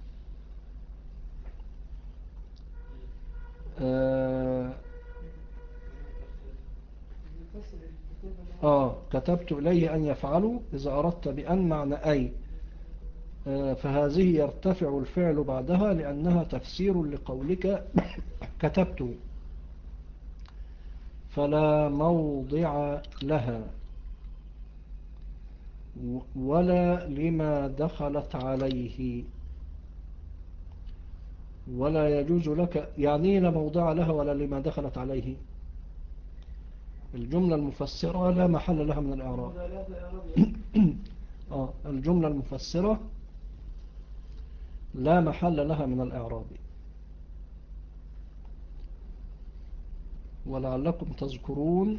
آه, آه كتبت إليه أن يفعلوا إذا أردت بأن معنى أي آه فهذه يرتفع الفعل بعدها لأنها تفسير لقولك كتبت فلا موضع لها ولا لما دخلت عليه ولا يجوز لك يعني لا موضع لها ولا لما دخلت عليه. الجملة المفسرة لا محل لها من الإعراب. آه الجملة المفسرة لا محل لها من الإعراب. ولعلكم تذكرون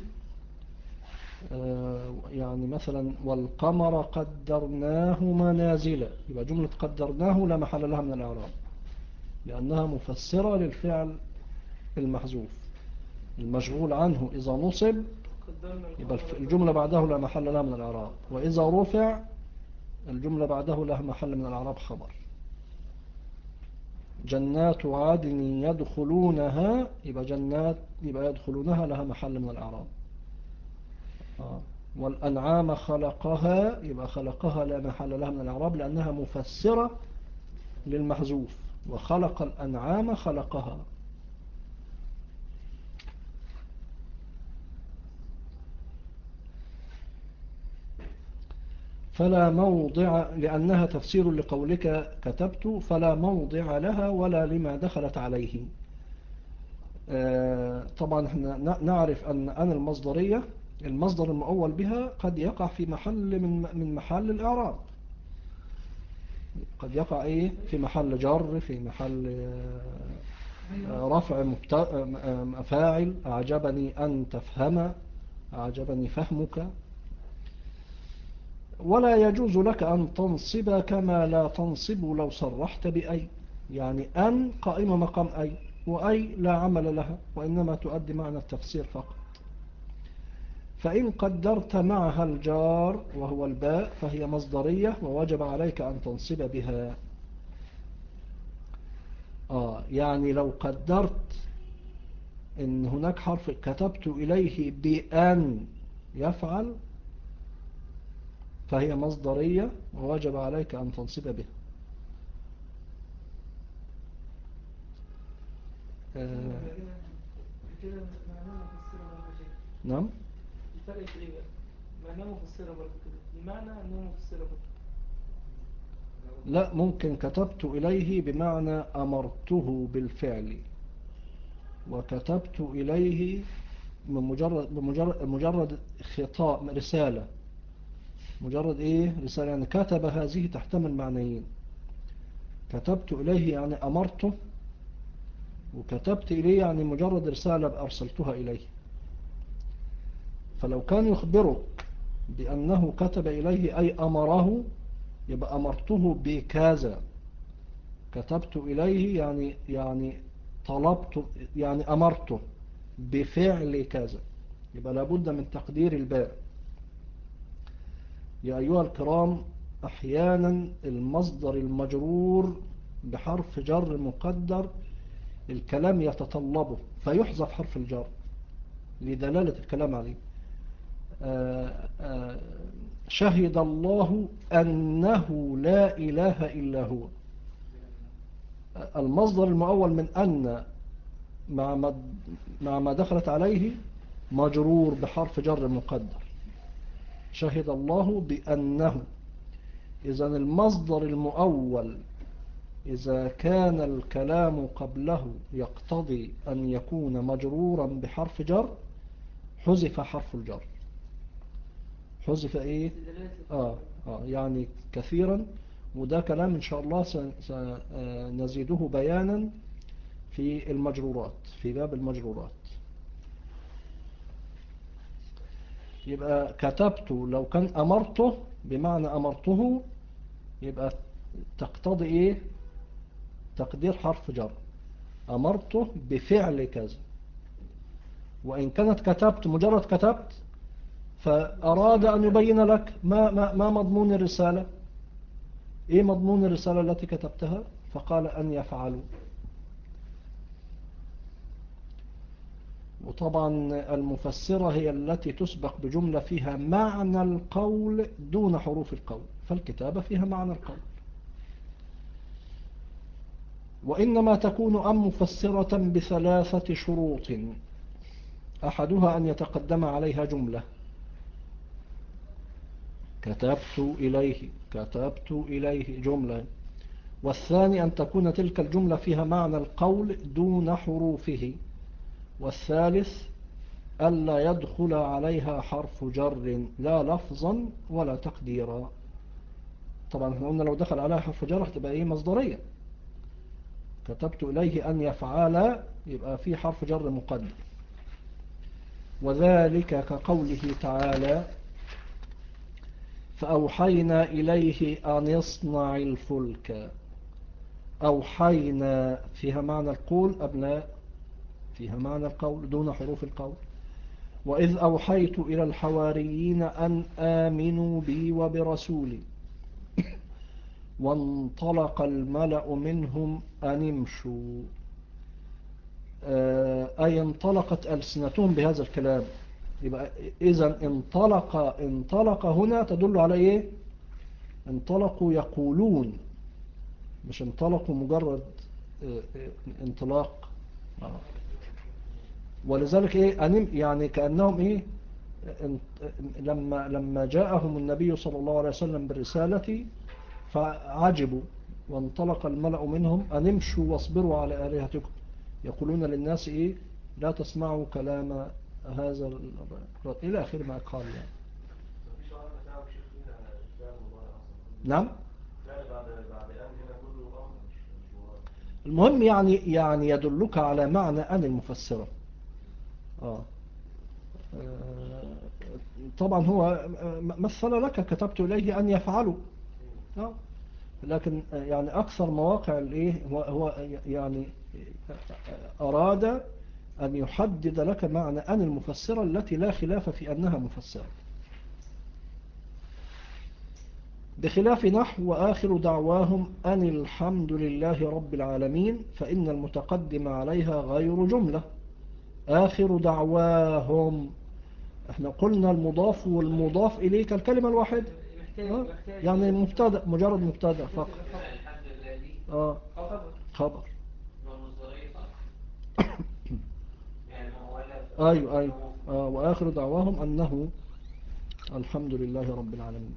آه يعني مثلا والقمر قدرناه منازل. يبقى جملة قدرناه لا محل لها من الإعراب لأنها مفسرة للفعل المحذوف المشغول عنه إذا نصب يبقى الجملة بعده لا محل لها من الإعراب. وإذا رفع الجملة بعده لها محل من الإعراب خبر. جنات عدن يدخلونها يبقى جنات يبقى يدخلونها لها محل من الإعراب. آه. والأنعام خلقها يبقى خلقها لا محل لها من الإعراب لأنها مفسرة للمحذوف وخلق الأنعام خلقها. فلا موضع لأنها تفسير لقولك كتبت فلا موضع لها ولا لما دخلت عليه. طبعا احنا نعرف أن أن المصدرية المصدر المؤول بها قد يقع في محل من من محل الإعراب، قد يقع إيه في محل جر، في محل رفع فاعل. أعجبني أن تفهم، أعجبني فهمك. ولا يجوز لك أن تنصب كما لا تنصب لو صرحت بأي، يعني أن قائمة مقام أي، وأي لا عمل لها وإنما تؤدي معنى التفسير فقط. فإن قدرت معها الجار وهو الباء فهي مصدرية ووجب عليك أن تنصب بها. آه يعني لو قدرت إن هناك حرف كتبت إليه بأن يفعل فهي مصدرية ووجب عليك أن تنصب بها. آه كده معناه مفسرة برضه كده. نعم. الفرق في ايه بقى؟ معناه مفسرة برضه كده، بمعنى انه مفسرة برضه. لا، ممكن كتبت إليه بمعنى أمرته بالفعل، وكتبت إليه من مجرد بمجرد مجرد خطاب رسالة، مجرد إيه رسالة، يعني كتب هذه تحتمل معنيين. كتبت إليه يعني أمرته، وكتبت إليه يعني مجرد رسالة أرسلتها إليه. فلو كان يخبرك بأنه كتب إليه أي أمره يبقى أمرته بكذا. كتبت إليه يعني يعني طلبت، يعني أمرته بفعل كذا، يبقى لابد من تقدير الباء. يا أيها الكرام، أحيانا المصدر المجرور بحرف جر مقدر الكلام يتطلبه فيحذف حرف الجر لدلالة الكلام عليه. آآ آآ شهد الله أنه لا إله إلا هو. المصدر المؤول من أن مع ما مع ما دخلت عليه مجرور بحرف جر مقدر، شهد الله بأنه. إذن المصدر المؤول إذا كان الكلام قبله يقتضي أن يكون مجرورا بحرف جر حذف حرف الجر. حذف إيه؟ آه, آه يعني كثيرا، وده كلام إن شاء الله سنزيده بيانا في المجرورات، في باب المجرورات. يبقى كتبت لو كان أمرته بمعنى أمرته يبقى تقتضي إيه؟ تقدير حرف جر، أمرته بفعل كذا. وإن كانت كتبت مجرد كتبت فأراد أن يبين لك ما, ما, ما مضمون الرسالة، إيه مضمون الرسالة التي كتبتها؟ فقال أن يفعلوا. وطبعا المفسرة هي التي تسبق بجملة فيها معنى القول دون حروف القول، فالكتابة فيها معنى القول. وإنما تكون أم مفسرة بثلاثة شروط، أحدها أن يتقدم عليها جملة، كتبت إليه، كتبت إليه جملة. والثاني أن تكون تلك الجملة فيها معنى القول دون حروفه. والثالث ألا يدخل عليها حرف جر لا لفظا ولا تقديرا. طبعا احنا قلنا لو دخل عليها حرف جر هتبقى ايه مصدرية. كتبت إليه أن يفعل يبقى في حرف جر مقدر. وذلك كقوله تعالى فأوحينا إليه أن يصنع الفلك. أوحينا فيها معنى القول أم لا؟ فيها معنى القول دون حروف القول. وإذ أوحيت إلى الحواريين أن آمنوا بي وبرسولي وانطلق الملأ منهم أن امشوا. أي انطلقت ألسنتهم بهذا الكلام. يبقى إذن انطلق انطلق هنا تدل على إيه؟ انطلقوا يقولون، مش انطلقوا مجرد انطلاق. ولذلك إيه أنم يعني كأنهم إيه لما لما جاءهم النبي صلى الله عليه وسلم بالرسالة فعجبوا، وانطلق الملأ منهم أن امشوا واصبروا على آلهتكم، يقولون للناس إيه لا تسمعوا كلام هذا ال- إلى آخر ما قال يعني. مفيش واحد بتاعه شيخ فينا فعل مضارع اصلا. نعم. فعل بعد بعد ان هنا كله امر مش مش مضارع. المهم يعني يعني يدلك على معنى أن المفسرة. آه. آه، طبعا هو مثل لك كتبت إليه أن يفعلوا. آه. لكن يعني أكثر مواقع الإيه هو هو يعني أراد أن يحدد لك معنى أن المفسرة التي لا خلاف في أنها مفسرة، بخلاف نحو وآخر دعواهم أن الحمد لله رب العالمين، فإن المتقدم عليها غير جملة. آخر دعواهم، احنا قلنا المضاف والمضاف إليه كالكلمة الواحدة. محتاج آه. محتاج يعني مبتدأ، مجرد مبتدأ فقط. الحمد لله دي آه. خبر. خبر. والمصدرية صح؟ يعني ما هو ولا أيوة أيوة. آه. وآخر دعواهم أنه الحمد لله رب العالمين.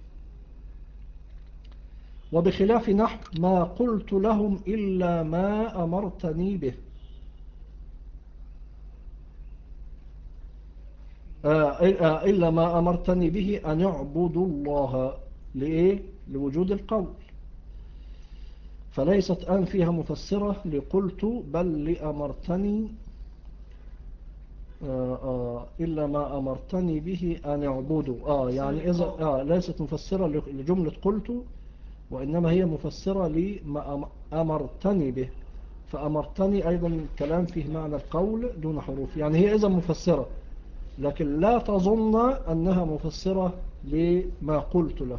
وبخلاف نحو ما قلت لهم إلا ما أمرتني به. آه إلا ما أمرتني به أن يعبدوا الله. لإيه؟ لوجود القول، فليست أن فيها مفسرة لقلت بل لأمرتني. آه آه إلا ما أمرتني به أن يعبدوا. آه يعني إذا آه ليست مفسرة لجملة قلت، وإنما هي مفسرة لما أمرتني به. فأمرتني أيضا كلام فيه معنى القول دون حروف، يعني هي إذا مفسرة، لكن لا تظن أنها مفسرة لما قلت له.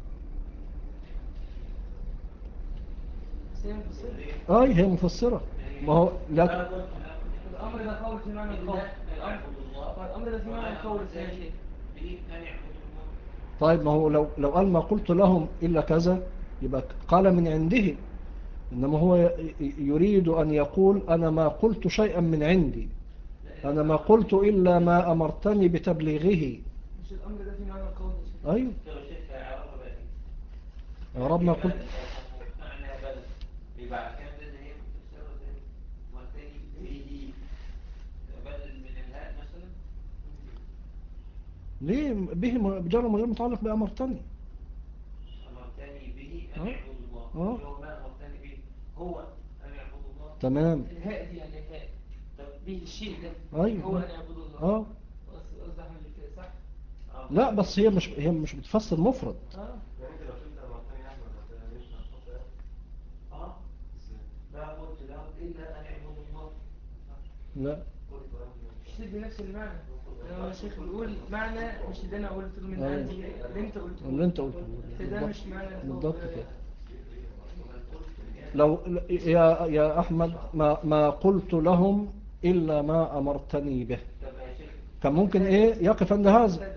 سيم بصير. أي هي مفسرة، ما هو لكن الأمر ده قول في معنى القول. الأمر الأمر ده في معنى القول يا شيخ. طيب ما هو لو لو قال ما قلت لهم إلا كذا يبقى قال من عنده، إنما هو يريد أن يقول أنا ما قلت شيئا من عندي، أنا ما قلت إلا ما أمرتني بتبليغه. مش الأمر ده في معنى القول يا شيخ. أيوه. يا رب ما قلت. ليه به بجرى غير متعلق بأمرتني. أمرتني به أن آه. يعبد الله. آه. هو ما أمرتني به هو أن يعبد الله. تمام. الهاء دي يعني الهاء به الشيء ده. أيوه. هو أن يعبد الله. آه. قصدي أحمد كده صح؟ لا بس هي مش هي مش بتفسر مفرد. اه. يعني انت لو شلت امرتني يا احمد هتلاقيش هتحط ايه؟ اه ما قلت لهم إلا أن يعبدوا الله. لا مش تدي نفس المعنى. لو الشيخ بيقول معنى مش اللي أنا قلته له من أيوه. عندي، اللي أنت قلته. اللي أنت قلته ده مش معنى بالضبط كده. لو يا يا أحمد ما ما قلت لهم إلا ما أمرتني به، كان ممكن إيه يقف عند هذا.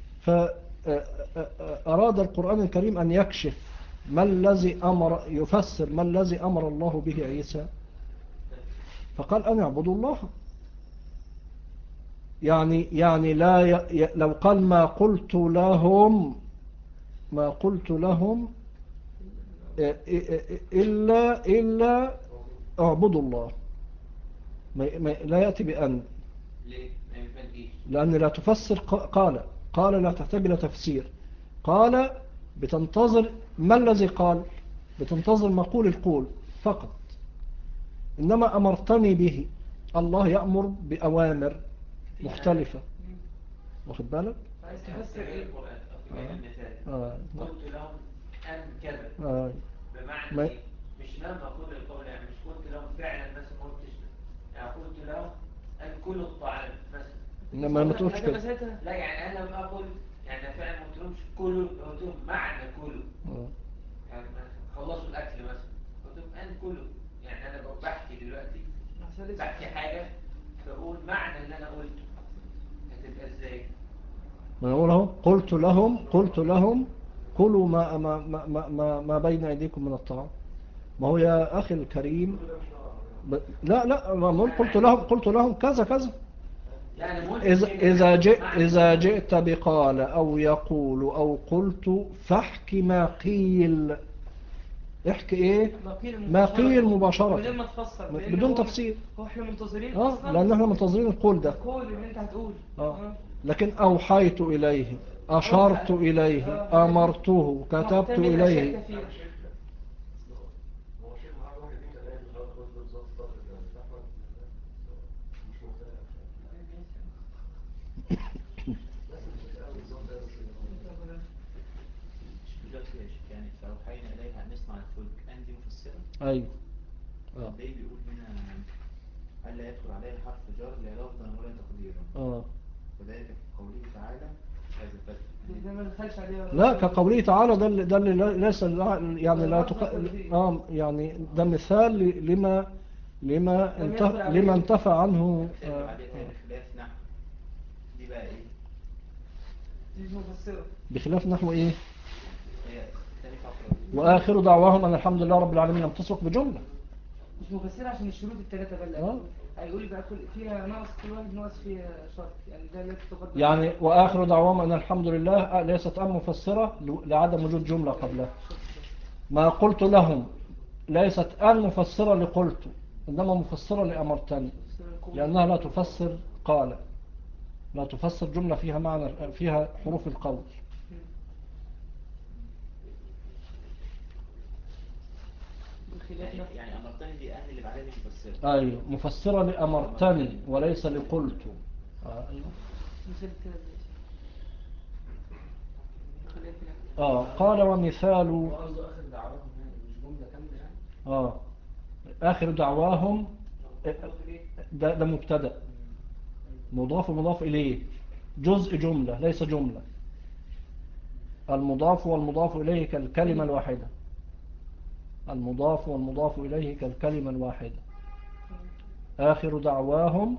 فأراد القرآن الكريم أن يكشف ما الذي أمر، يفسر ما الذي أمر الله به عيسى، فقال أن يعبدوا الله. يعني يعني لا ي... لو قال ما قلت لهم ما قلت لهم إلا إلا اعبدوا الله، ما... ما... لا يأتي بأن، ليه؟ ما ينفعش. لأن لا تفسر قال قال لا تحتاج إلى تفسير. قال بتنتظر ما الذي قال، بتنتظر مقول القول فقط. إنما أمرتني به، الله يأمر بأوامر مختلفة، واخد بالك؟ عايز تفسر إيه؟ آه. قلت لهم أن كذا آه. بمعنى ما... إيه؟ مش لما أقول القول، يعني مش قلت لهم فعلا بس ما قلتش، يعني قلت لهم أن كلوا الطعام مثلا. إنما ما تقولش كده. لا يعني أنا لما أقول يعني فعلا ما قلتلهمش كلوا، قلت لهم معنى كلوا. آه. يعني خلصوا الأكل مثلا قلت لهم أن كلوا، يعني أنا بحكي دلوقتي بحكي حاجة بقول معنى اللي أنا قلته، هتبقى إزاي؟ ما نقول اهو قلت لهم قلت لهم كلوا ما ما ما ما, ما بين أيديكم من الطعام. ما هو يا أخي الكريم ب... لا لا ما قلت لهم قلت لهم كذا كذا يعني ممكن إذا كده إذا جئ معنى إذا كده. جئت بقال أو يقول أو قلت فاحكي ما قيل. احكي إيه؟ ما قيل ما قيل مباشرة من غير مباشرة ما تفسر، م- لأن بدون هو تفسير. هو احنا منتظرين اه أصلا لأن احنا منتظرين القول ده. القول اللي أنت هتقول. آه. لكن أوحيت إليه، أشرت إليه، آه. أمرته، كتبت محتمل أشياء إليه. كثيرة. هو شيء معاه واحد اتنين تلاته مش عارف اقول بالظبط السطر ده احمد مش مقتنع بس مش قوي بالظبط ده مش مش دلوقتي يا شيخ، يعني فأوحينا إليها أن نصنع الفلك أن دي مفسرة. أيوه. آه. طب ليه بيقول هنا ألا يدخل عليه حرف جر لا لفظا ولا تقديرا؟ آه. وذلك في قوله تعالى هذا فتح. ده ما دخلش عليه لا كقوله تعالى ده اللي ده اللي ليس يعني لا تق... آه يعني ده مثال ل- لما لما لم انت... يدخل عليه. لما انتفى عنه. الأمثلة اللي آه. بعدين هي بخلاف نحو دي بقى إيه؟ دي مش مفسرة. بخلاف نحو إيه؟ هي تاني فقرة. وآخر دعواهم أن الحمد لله رب العالمين لم تسبق بجملة. مش مفسرة عشان الشروط الثلاثة بقى اللي آه. هتقول. هيقول بقى كل فيها ناقص، كل واحد ناقص فيه شرط، يعني ده التي تقدم. يعني وآخر دعواهم أن الحمد لله آه، ليست أم مفسرة ل- لعدم وجود جملة قبلها. ما قلت لهم ليست أن مفسرة لقلت، إنما مفسرة لأمرتني، لأنها لا تفسر قال، لا تفسر جملة فيها معنى فيها حروف القول. يعني يعني أمرتني دي أهل اللي بعدها دي مفسرة. أي مفسرة لأمرتني وليس لقلت. آه. مثال كده ازاي؟ خليها كده. آه. قال ومثال هو قصده آخر دعواهم يعني مش جملة كاملة يعني. آه. آخر دعواهم ده, ده مبتدأ مضاف ومضاف إليه جزء جملة ليس جملة. المضاف والمضاف إليه كالكلمة الواحدة. المضاف والمضاف إليه كالكلمة الواحدة. آخر دعواهم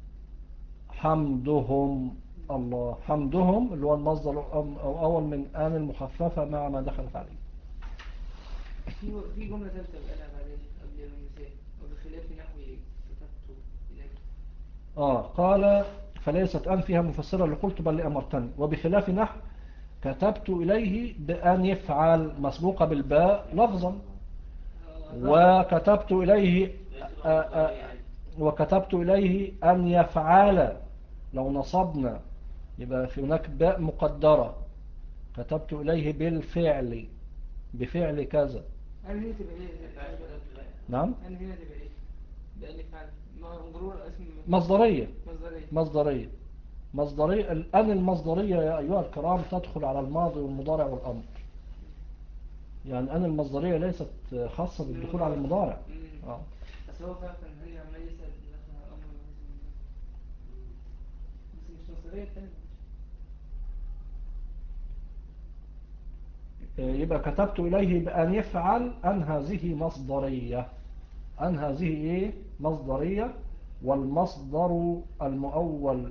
حمدهم الله. حمدهم اللي هو المصدر أو أول من آن المخففة مع ما دخلت عليه. في في جملة ثالثة بقالها بعدين قبل المثال وبخلاف نحو كتبت إليك. آه قال فليست أن فيها مفسرة لقلت بل لأمرتني. وبخلاف نحو كتبت إليه بأن يفعل مسبوقة بالباء لفظا. وكتبت إليه آه آه وكتبت إليه أن يفعل لو نصبنا يبقى في هناك باء مقدرة. كتبت إليه بالفعل بفعل كذا. أنا هنا تبقى إيه؟ نعم أنا هنا تبقى إيه؟ لأن فعل مجرور اسم مصدرية مصدرية. مصدرية مصدرية. الآن المصدرية يا أيها الكرام تدخل على الماضي والمضارع والأمر. يعني أن المصدرية ليست خاصة بالدخول على المضارع. آه. بس هو فعلا كان هني عمال يسأل دخل أمر بس مش مصدرية التانية. يبقى كتبت إليه بأن يفعل أن هذه مصدرية. أن هذه إيه؟ مصدرية. والمصدر المؤول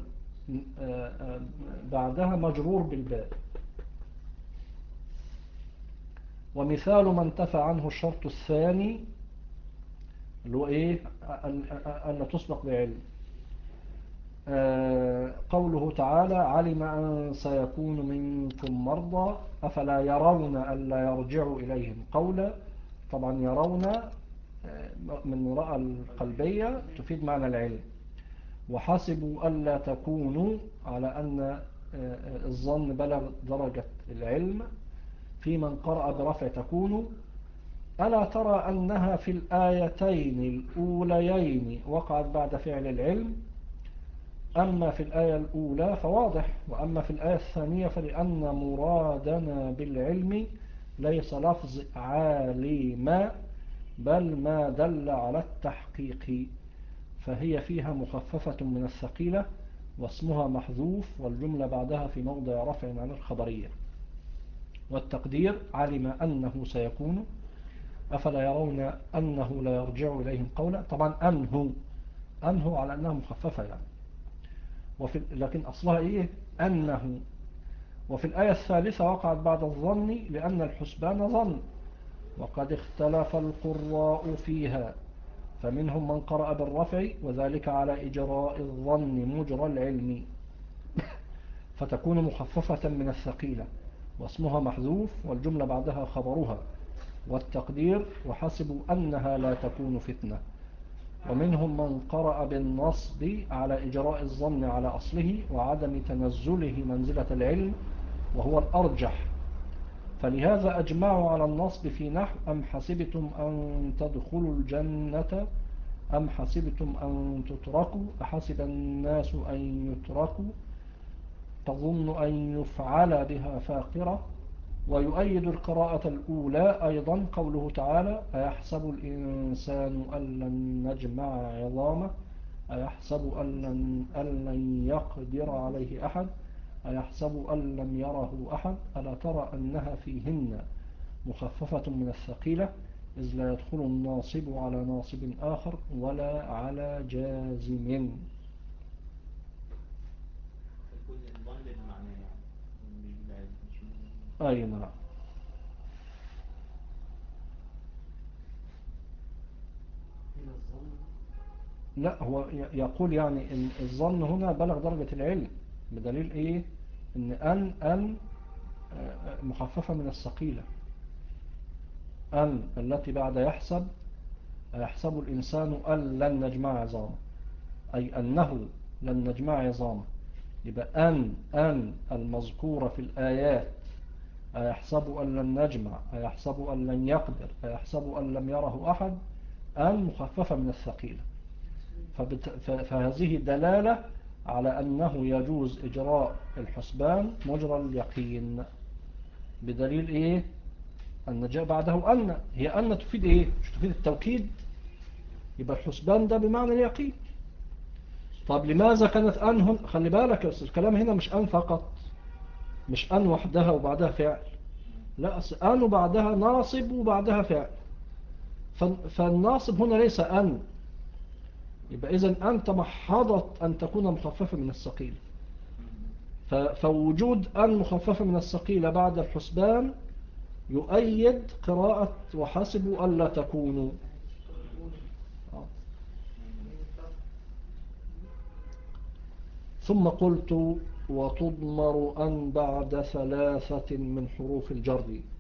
بعدها مجرور بالباء. ومثال ما انتفى عنه الشرط الثاني اللي هو إيه؟ أن تسبق بعلم. قوله تعالى علم أن سيكون منكم مرضى أفلا يرون ألا يرجعوا إليهم قولا. طبعا يرون من رأى القلبية تفيد معنى العلم. وحسبوا ألا تكونوا على أن الظن بلغ درجة العلم في من قرأ برفع تكونوا. ألا ترى أنها في الآيتين الأوليين وقعت بعد فعل العلم. أما في الآية الأولى فواضح. وأما في الآية الثانية فلأن مرادنا بالعلم ليس لفظ عالم بل ما دل على التحقيق. فهي فيها مخففة من الثقيلة واسمها محذوف والجملة بعدها في موضع رفع عن الخبرية. والتقدير علم أنه سيكون أفلا يرون أنه لا يرجع إليهم قولا. طبعا أنه أنه على أنها مخففة يعني. وفي لكن أصلها إيه أنه. وفي الآية الثالثة وقعت بعد الظن لأن الحسبان ظن. وقد اختلف القراء فيها فمنهم من قرأ بالرفع وذلك على إجراء الظن مجرى العلم، فتكون مخففة من الثقيلة واسمها محذوف والجملة بعدها خبرها، والتقدير وحسبوا أنها لا تكون فتنة. ومنهم من قرأ بالنصب على إجراء الظن على أصله وعدم تنزله منزلة العلم وهو الأرجح، فلهذا أجمعوا على النصب في نحو أم حسبتم أن تدخلوا الجنة أم حسبتم أن تتركوا أحسب الناس أن يتركوا تظن أن يفعل بها فاقرة. ويؤيد القراءة الأولى أيضا قوله تعالى أيحسب الإنسان أن لن نجمع عظامه أيحسب أن لن, أن لن يقدر عليه أحد أيحسب أن لم يره أحد ألا ترى أنها فيهن مخففة من الثقيلة إذ لا يدخل الناصب على ناصب آخر ولا على جازم. يكون الظن بالمعنى يعني مش بالعلم مش من- أي نعم. هنا الظن لا هو ي- يقول يعني إن الظن هنا بلغ درجة العلم بدليل إيه إن أن أن آه، مخففة من الثقيلة. أن التي بعد يحسب يحسب الإنسان أن لن نجمع عظامه أي أنه لن نجمع عظامه، يبقى أن أن المذكورة في الآيات أيحسب أن لن نجمع أيحسب أن لن يقدر أيحسب أن لم يره أحد أن مخففة من الثقيلة. فبت... ف... فهذه دلالة على أنه يجوز إجراء الحسبان مجرى اليقين بدليل إيه أن جاء بعده أن هي أن تفيد إيه مش تفيد التوكيد، يبقى الحسبان ده بمعنى اليقين. طب لماذا كانت أن هن... خلي بالك يا أستاذ الكلام هنا مش أن فقط، مش أن وحدها وبعدها فعل، لا أن وبعدها ناصب وبعدها فعل. ف... فالناصب هنا ليس أن، يبقى إذن أن تمحضت أن تكون مخففة من الثقيلة. ف... فوجود أن مخففة من الثقيلة بعد الحسبان يؤيد قراءة وحسبوا ألا تكونوا. ثم قلت وتضمر أن بعد ثلاثة من حروف الجر.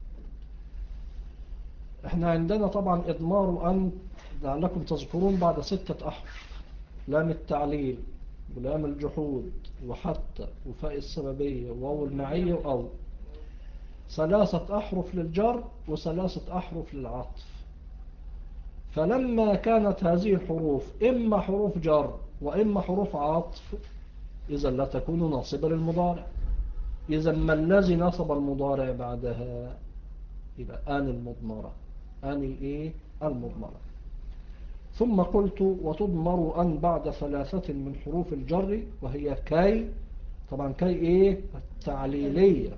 احنا عندنا طبعا إضمار أن لعلكم تذكرون بعد ستة أحرف، لام التعليل ولام الجحود وحتى وفاء السببية وواو المعية وأو، ثلاثة أحرف للجر وثلاثة أحرف للعطف. فلما كانت هذه الحروف إما حروف جر وإما حروف عطف إذا لا تكون ناصبة للمضارع. إذا ما الذي نصب المضارع بعدها؟ يبقى آن المضمرة، آن الإيه؟ المضمرة. ثم قلت وتضمر أن بعد ثلاثة من حروف الجر وهي كي، طبعا كي إيه؟ التعليلية،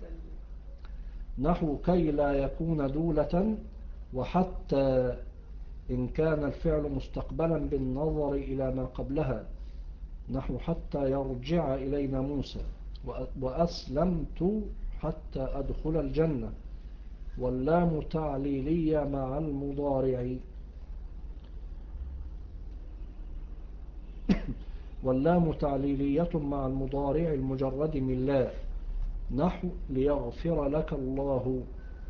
نحو كي لا يكون دولة، وحتى إن كان الفعل مستقبلا بالنظر إلى ما قبلها، نحو حتى يرجع إلينا موسى، وأسلمت حتى أدخل الجنة، واللام تعليلية مع المضارع واللام تعليلية مع المضارع المجرد من لا، نحو ليغفر لك الله.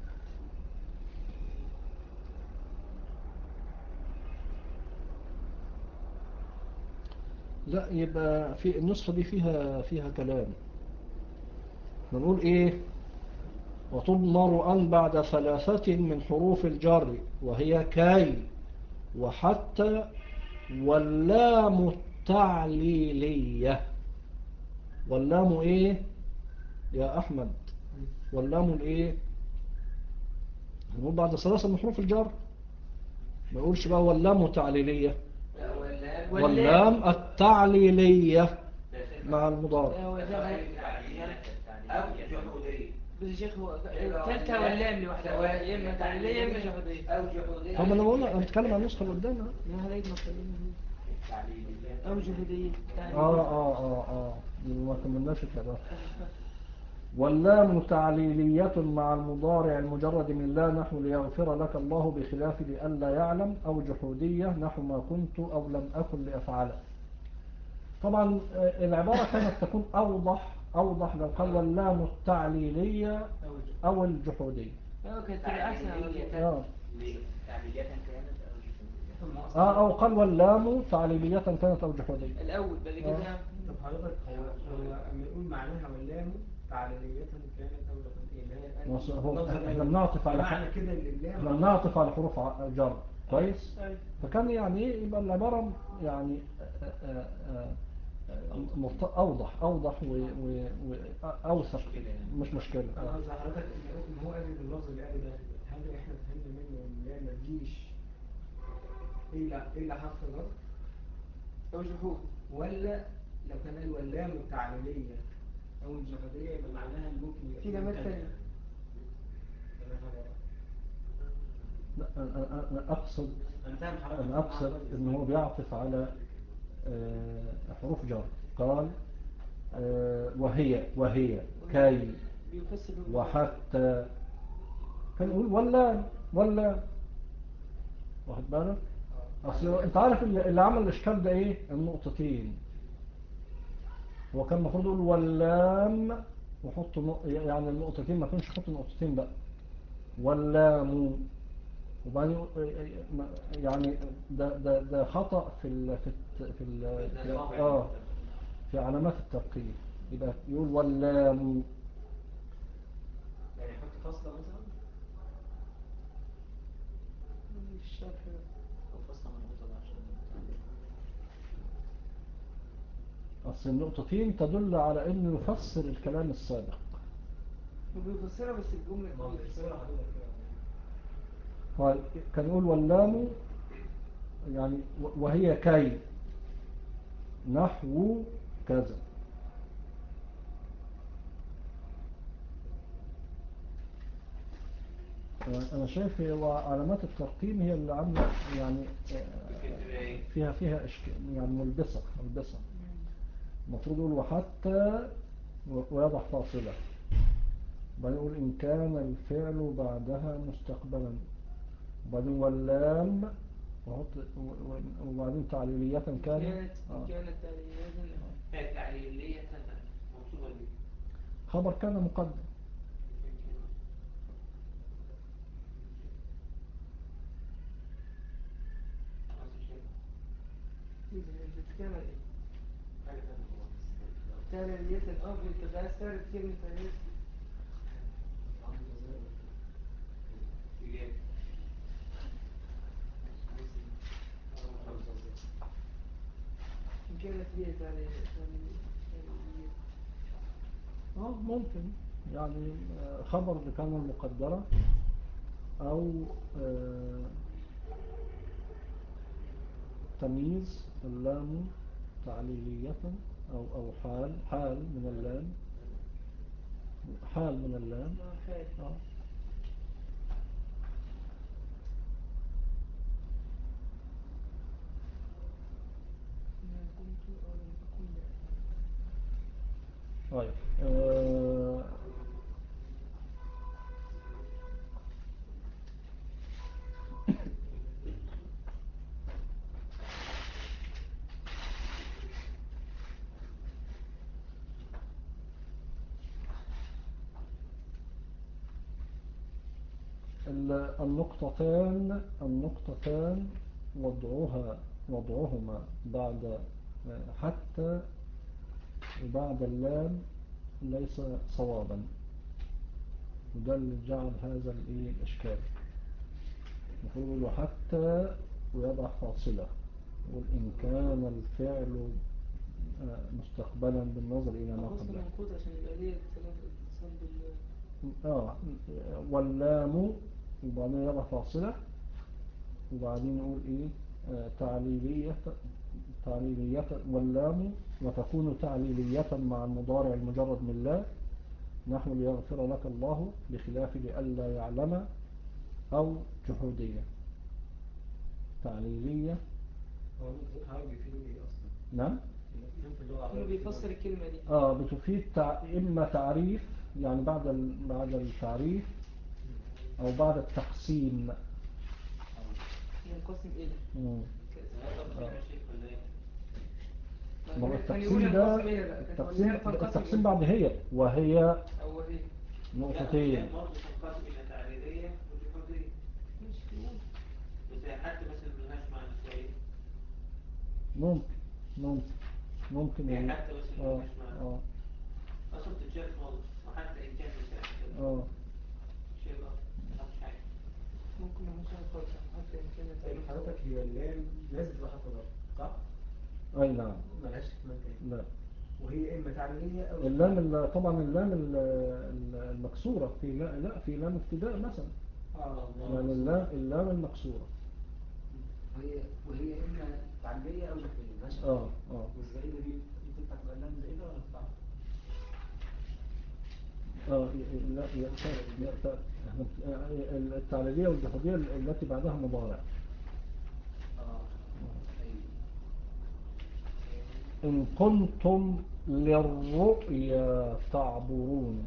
لا يبقى في النسخة دي فيها فيها كلام، نقول ايه وتضمر أن بعد ثلاثة من حروف الجر وهي كي وحتى واللام التعليلية. واللام ايه يا أحمد؟ واللام الايه؟ نقول بعد ثلاثة من حروف الجر، ما نقولش بقى واللام تعليلية، واللام التعليلية مع المضارع. أو جحودية. بس يا شيخ هو الثالثة واللام لوحدها يا إما تعليلية يا إما جحودية. أو جحودية. طب أنا بقول أنا بتكلم عن النسخة اللي قدامها. ما هلاقي مكلمة التعليليات أو جحودية. آه آه آه آه ما كملناش الكلام. واللام تعليلية مع المضارع المجرد من لا نحو ليغفر لك الله بخلاف لئلا يعلم، أو جحودية نحو ما كنت أو لم أكن لأفعله. طبعا العبارة كانت تكون أوضح أوضح لو قال واللام التعليلية أو الجحودية. اه كانت تبقى احسن على طول. آه. تعليلية كانت أو آه أو قال واللام تعليلية كانت أو جحودية. الاول بعد كده آه. طب حضرتك هو هو لما يقول معناها واللام تعليلية كانت أو جحودية اللي هي بص، الألف هو واللفظ احنا الأول. بنعطف على معنى حق- كده إن اللام احنا بنعطف على حروف ع- جر كويس. أيوة. فكان يعني ايه يبقى العبارة يعني آه، آه، آه، آه، مفت- أوضح أوضح وأوثق. مش مشكلة. أنا آه. قصدي حضرتك إن إن هو قال اللفظ اللي قاله ده هل إحنا فهمنا منه إن اللام ما تجيش إلا إلا حرف جر، او جحود. ولا لو كان قال واللام التعليلية أو الجحودية يبقى معناها إن ممكن يبقى في لامات ممتنع. تانية. أنا فاهم. لا، أنا أنا- أنا أقصد أنا فاهم حضرتك. أنا أقصد إن هو بيعطف على آه، حروف جر. قال آه، وهي وهي كي بيفسر بالمعنى. وحتى. كان يقول ولا ولا واخد بالك. اصل انت عارف اللي اللي عمل الاشكال ده ايه؟ النقطتين. هو كان المفروض يقول واللام وحط نق... يعني النقطتين، ما كانش يحط نقطتين بقى واللام. وبعدين يقول- يعني ده ده ده خطأ في ال في ال في ال في اه في علامات الترقيم. يبقى يقول واللام. يعني يحط فاصلة مثلا في الشرح ده. أو فصلة منقوطة بقى عشان اصل النقطتين تدل على انه يفسر الكلام السابق. هو بيفسرها بس الجملة ما هو كبيرة بيفسرها شوية. حضرتك كده. هو كان يقول واللام يعني وهي كي نحو كذا. أنا شايف هو علامات الترقيم هي اللي عاملة يعني آه، فيها فيها إشكال يعني ملبسة ملبسة. المفروض يقول وحتى ويضع فاصلة. بعدين يقول إن كان الفعل بعدها مستقبلا. وبعدين واللام وحط وبعدين تعليلية كانت كانت آه. كانت تعليلية. هي تعليلية منصوبة ليه؟ خبر كان مقدم. كان ايه؟ تعليلية اه بتبقى سارت كلمة تعليلية. إجابة. إن كانت هي تعليلية. اه ممكن يعني آه، خبر لكان المقدرة أو آه، تمييز اللام تعليلية أو أو حال حال من اللام حال من اللام. اه خير. آه. ما كنت أو لم أكن لأفعل. طيب آه، ال- النقطتان النقطتان وضعها وضعهما بعد آه، حتى وبعد اللام ليس صوابا. وده اللي جعل هذا الايه الاشكال. المفروض يقول له حتى ويضع فاصلة. يقول إن كان الفعل آه، مستقبلا بالنظر إلى ما أخص قبله. منقوط عشان يبقى ليه اتصال بال. آه واللام وبعدين يضع فاصلة. وبعدين يقول إيه آه، تعليلية تعليلية واللام وتكون تعليلية مع المضارع المجرد من لا نحو ليغفر لك الله بخلاف لئلا يعلم أو جحودية تعليلية. هو النقطة حضرتك بيفيدوا إيه أصلا؟ نعم النقطتين في اللغة كله العربية بيفسر الكلمة دي. آه بتفيد تع... إما تعريف يعني بعد ال- بعد التعريف أو بعد التقسيم. ينقسم إلى مم. طب يا شيخ ولا ايه؟ ما هو كان يقول التقسيم ده ينقسم إلى بقى، كان التقسيم, هو تنقسم التقسيم إلى بعد هي وهي أو هي نقطتين. برضه تنقسم الى تعريضيه وجحوديه. مش كده. بس هي حتى مثلا ملهاش معنى شويه. ممكن ممكن ممكن هي ال- حتى مثلا اه ملهاش معنى. اه اصلا تتشال خالص وحتى ان كان مثال اه شيء بقى ما فيش حاجه. ممكن ما نشوف خالص حتى إن كانت طيب حضرتك هي اللام لازم تبقى حرف جر صح؟ اي نعم. ملهاش احتمال تاني. لا وهي اما تعليليه او اللام ال- طبعا اللام ال- ال- المكسورة في لا, لا في لام ابتداء مثلا، اه يعني اللام اللام المكسورة. وهي وهي اما تعليليه او جحوديه ماشي. اه اه والزائده دي دي تفتح تبقى اللام زائده ولا تفتح؟ اه ي- لا ي- ت- لا ت- إحنا- التعليلية والجحودية التي بعدها مضارع. اه ايوه. إن كنتم للرؤيا تعبرون.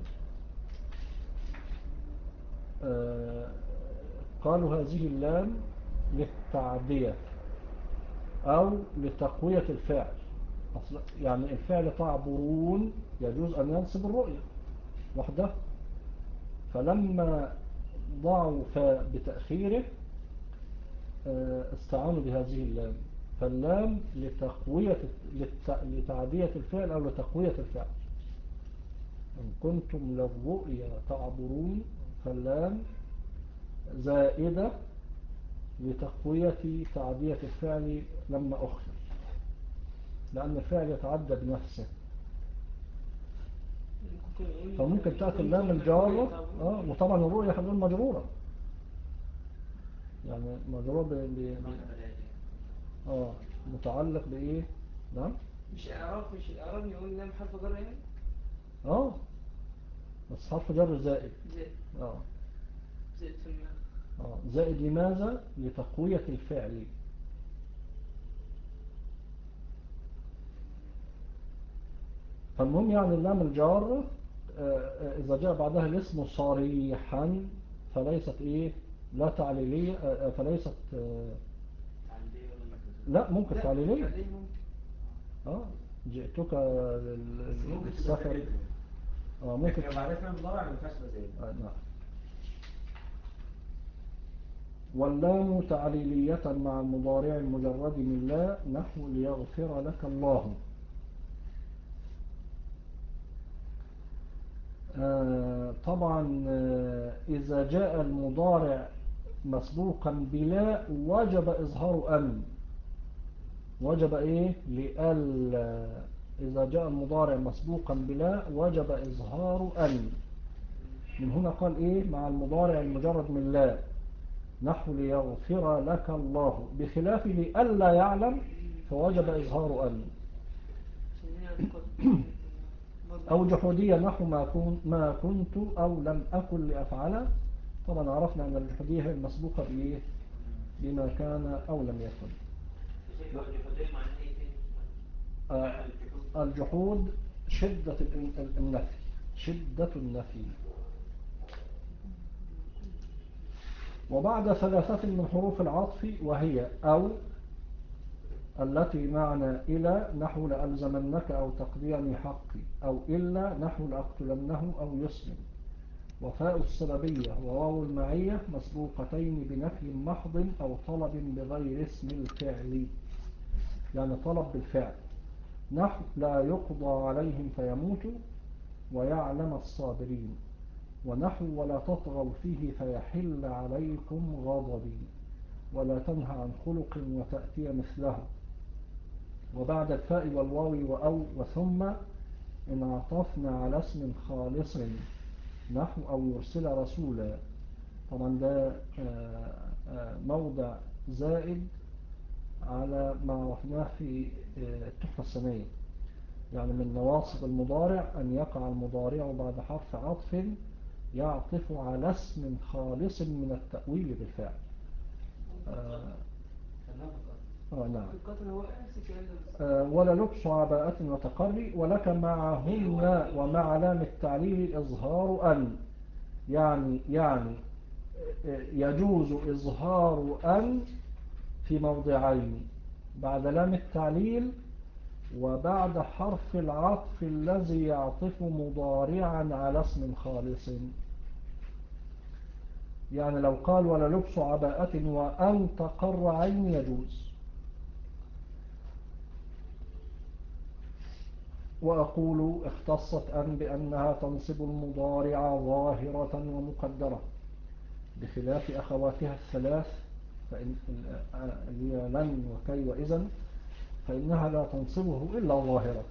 آه قالوا هذه اللام للتعدية أو لتقوية الفعل. أصل- يعني الفعل تعبرون يجوز أن ينصب الرؤية وحده، فلما ضعوا فاء بتأخيره آه، استعانوا بهذه اللام. فاللام لتقوية للت- لتعدية الفعل أو لتقوية الفعل. إن كنتم للرؤيا تعبرون فاللام زائدة لتقوية تعدية الفعل لما أخر، لأن الفعل يتعدى بنفسه. فممكن تأتي اللام الجارة آه وطبعا الرؤية هنقول مجرورة، يعني مجرورة ب... ب... ب... آه متعلق بإيه؟ نعم مش إعراب مش الإعراب يقول لام حرف جر يعني آه بس حرف جر زائد. زائد آه زائد في المعنى. آه زائد لماذا؟ لتقوية الفعل. فالمهم يعني اللام الجار آه، إذا جاء بعدها الاسم صريحا فليست إيه؟ لا تعليلية آه، فليست آه، تعليليه ولا جحوديه؟ لا ممكن لا تعليلية. تعليل ممكن. آه جئتك بس لل- ممكن تبقى للسفر. زائده. آه ممكن ممكن لو بعدها فعل مضارع ما ينفعش تبقى زائده. آه نعم. واللام تعليلية مع المضارع المجرد من لا نحو ليغفر لك الله. آه طبعا آه إذا جاء المضارع مسبوقا بلا وجب إظهار أن. وجب إيه؟ لألا. إذا جاء المضارع مسبوقا بلا وجب إظهار أن. من هنا قال إيه؟ مع المضارع المجرد من لا نحو ليغفر لك الله، بخلاف لألا يعلم فوجب إظهار أن. عشان هي تقدم برضه أو جحودية نحو ما, كن ما كنت أو لم أكن لأفعله. طبعا عرفنا أن الجحودية هي المسبوقة بإيه؟ بما كان أو لم يكن. الشيخ هو الجحوديه معناه ايه تاني؟ آه، معنى الجحود الجحود شدة ال- ال- النفي، شدة النفي. وبعد ثلاثة من حروف العطف وهي أو التي معنى إلى نحو لألزمنك أو تقضيني حقي، أو إلا نحو لأقتلنه أو يسلم. وفاء السببية وواو المعية مسبوقتين بنفي محض أو طلب بغير اسم الفعل، يعني طلب بالفعل، نحو لا يقضى عليهم فيموتوا ويعلم الصابرين، ونحو ولا تطغوا فيه فيحل عليكم غضبي، ولا تنهى عن خلق وتأتي مثله. وبعد الفاء والواو وأو وثم إن عطفنا على اسم خالص نحو أو يرسل رسولا. طبعا ده آه، آه، موضع زائد على ما عرفناه في آه، التحفة السنية. يعني من نواصب المضارع أن يقع المضارع بعد حرف عطف يعطف على اسم خالص من التأويل بالفعل. آه آه نعم. في القتل هو نفس الكلام ده بالظبط. آه، ولا لبس عباءة وتقري ولك معهن ومع لام التعليل إظهار أن، يعني يعني آه، يجوز إظهار أن في موضعين، بعد لام التعليل وبعد حرف العطف الذي يعطف مضارعا على اسم خالص. يعني لو قال ولا لبس عباءة وأن تقر عين يجوز. وأقول اختصت أن بأنها تنصب المضارع ظاهرة ومقدرة بخلاف أخواتها الثلاث، فإن اللي هي لن وكي وإذن فإنها لا تنصبه إلا ظاهرة.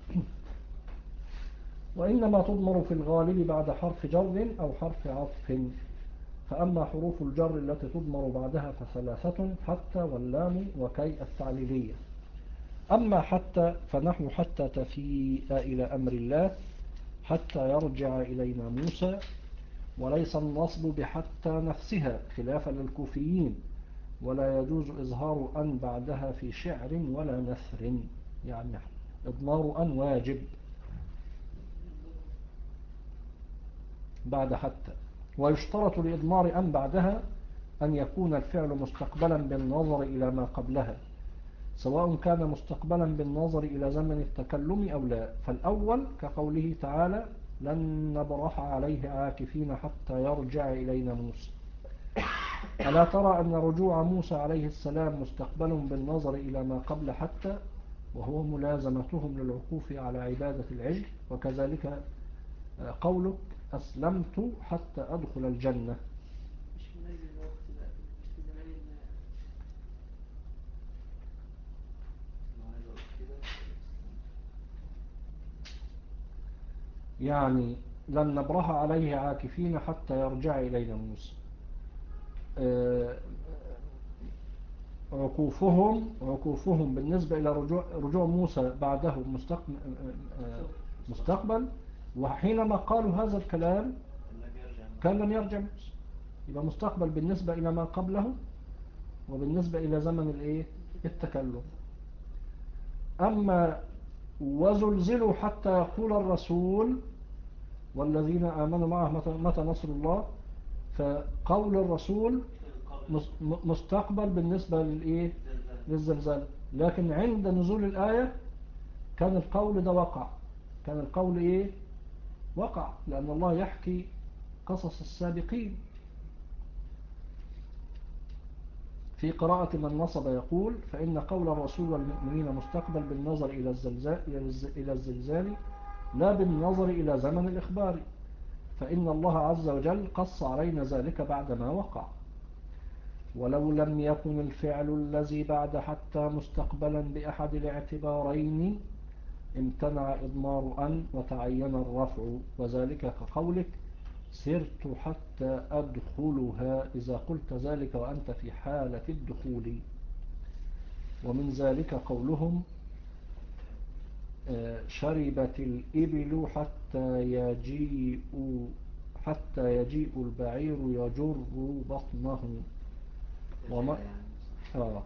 وإنما تضمر في الغالب بعد حرف جر أو حرف عطف. فأما حروف الجر التي تضمر بعدها فثلاثة: حتى واللام وكي التعليلية. أما حتى فنحو حتى تفيء إلى أمر الله، حتى يرجع إلينا موسى، وليس النصب بحتى نفسها خلافا للكوفيين، ولا يجوز إظهار أن بعدها في شعر ولا نثر، يعني إضمار أن واجب بعد حتى. ويشترط لإضمار أن بعدها أن يكون الفعل مستقبلا بالنظر إلى ما قبلها، سواء كان مستقبلا بالنظر إلى زمن التكلم أو لا. فالأول كقوله تعالى لن نبرح عليه عاكفين حتى يرجع إلينا موسى. ألا ترى أن رجوع موسى عليه السلام مستقبل بالنظر إلى ما قبل حتى، وهو ملازمتهم للوقوف على عبادة العجل. وكذلك قولك أسلمت حتى أدخل الجنة. مش في نهاية الوقت بقى، مش في زمان ال- يعني لن نبرح عليه عاكفين حتى يرجع إلينا موسى. آه، عكوفهم عكوفهم بالنسبة إلى رجوع, رجوع موسى بعده مستقبل, مستقبل وحينما قالوا هذا الكلام كان لم يرجع موسى، يبقى مستقبل بالنسبة إلى ما قبله وبالنسبة إلى زمن الإيه؟ التكلم. أما وزلزلوا حتى يقول الرسول والذين آمنوا معه متى نصر الله، فقول الرسول مستقبل بالنسبة للإيه؟ للزلزال. لكن عند نزول الآية كان القول ده وقع، كان القول إيه؟ وقع، لأن الله يحكي قصص السابقين. في قراءة من نصب يقول فإن قول الرسول والمؤمنين مستقبل بالنظر إلى الزلزال, إلى الزلزال لا بالنظر إلى زمن الإخبار، فإن الله عز وجل قص علينا ذلك بعدما وقع. ولو لم يكن الفعل الذي بعد حتى مستقبلا بأحد الاعتبارين امتنع إضمار أن وتعين الرفع، وذلك كقولك سرت حتى أدخلها إذا قلت ذلك وأنت في حالة الدخول. ومن ذلك قولهم شربت الإبل حتى يجيء حتى يجيء البعير يجر بطنه. وما آه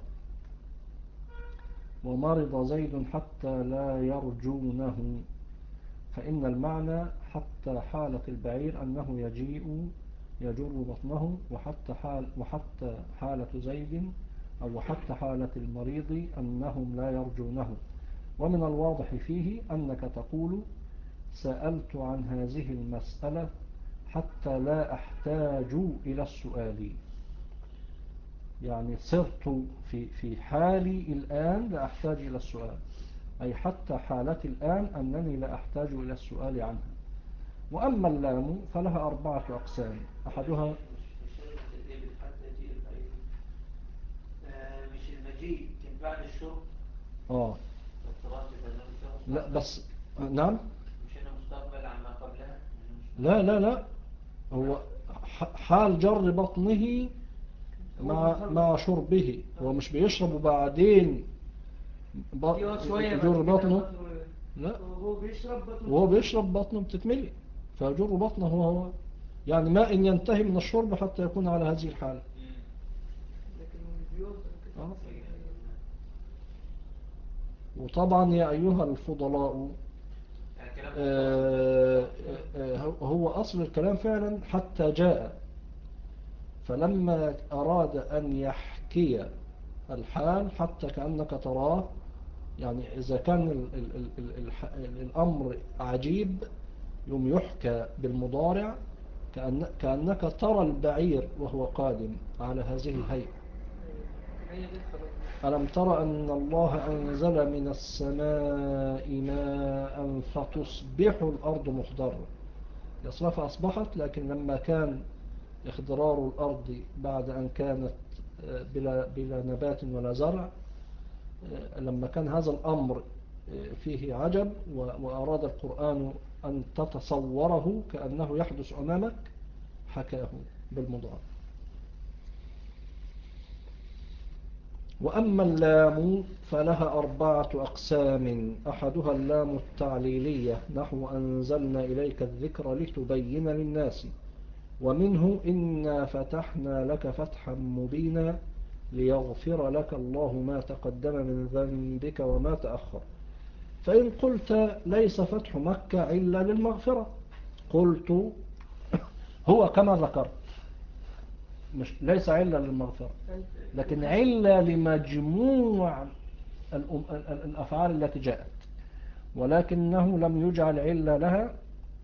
ومرض زيد حتى لا يرجونه، فإن المعنى حتى حالة البعير أنه يجيء يجر بطنه، وحتى, حال وحتى حالة زيد أو وحتى حالة المريض أنهم لا يرجونه. ومن الواضح فيه أنك تقول سألت عن هذه المسألة حتى لا أحتاج إلى السؤال، يعني صرت في في حالي الآن لا أحتاج إلى السؤال، أي حتى حالتي الآن أنني لا أحتاج إلى السؤال عنها. وأما اللام فلها أربعة أقسام. أحدها مش المجيء كان بعد الشرب. آه لا بس نعم مش أنا مستقبل عما قبلها. لا لا لا هو حال جر بطنه مع مع شربه، هو مش بيشرب وبعدين يجر بطنه، لا وهو بيشرب بطنه وهو بيشرب بطنه بتتملي فيجر بطنه هو، يعني ما إن ينتهي من الشرب حتى يكون على هذه الحالة. لكن هو مش بيوضع كده. آه. وطبعا يا أيها الفضلاء يعني كلام آه، آه، هو أصل الكلام فعلا حتى جاء، فلما أراد أن يحكي الحال حتى كأنك تراه، يعني إذا كان ال ال ال ال الح- الأمر عجيب يوم يحكى بالمضارع كأن كأنك ترى البعير وهو قادم على هذه الهيئة. هي دي خلاص. ألم تر أن الله أنزل من السماء ماء فتصبح الأرض مخضرة، يصلها فأصبحت، لكن لما كان إخضرار الأرض بعد أن كانت بلا, بلا نبات ولا زرع، لما كان هذا الأمر فيه عجب وأراد القرآن أن تتصوره كأنه يحدث أمامك حكاه بالمضارع. وأما اللام فلها أربعة أقسام، أحدها اللام التعليلية نحو أنزلنا إليك الذكر لتبين للناس، ومنه إنا فتحنا لك فتحا مبينا ليغفر لك الله ما تقدم من ذنبك وما تأخر. فإن قلت ليس فتح مكة إلا للمغفرة، قلت هو كما ذكرت مش ليس علة للمغفرة، لكن علة لمجموع الأفعال التي جاءت، ولكنه لم يجعل علة لها،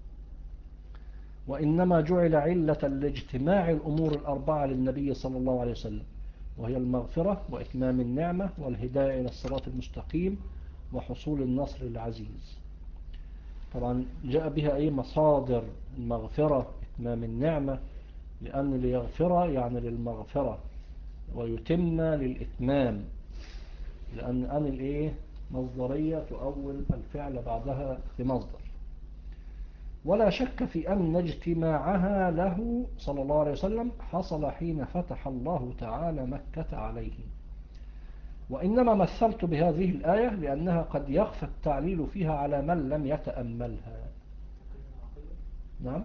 وإنما جعل علة لاجتماع الأمور الأربعة للنبي صلى الله عليه وسلم، وهي المغفرة وإتمام النعمة والهداية إلى الصراط المستقيم وحصول النصر العزيز. طبعا جاء بها أي مصادر المغفرة إتمام النعمة، لأن ليغفر يعني للمغفرة، ويتم للإتمام، لأن أن الإيه مصدرية تؤول الفعل بعدها بمصدر. ولا شك في أن اجتماعها له صلى الله عليه وسلم حصل حين فتح الله تعالى مكة عليه. وإنما مثلت بهذه الآية لأنها قد يخفى التعليل فيها على من لم يتأملها. نعم.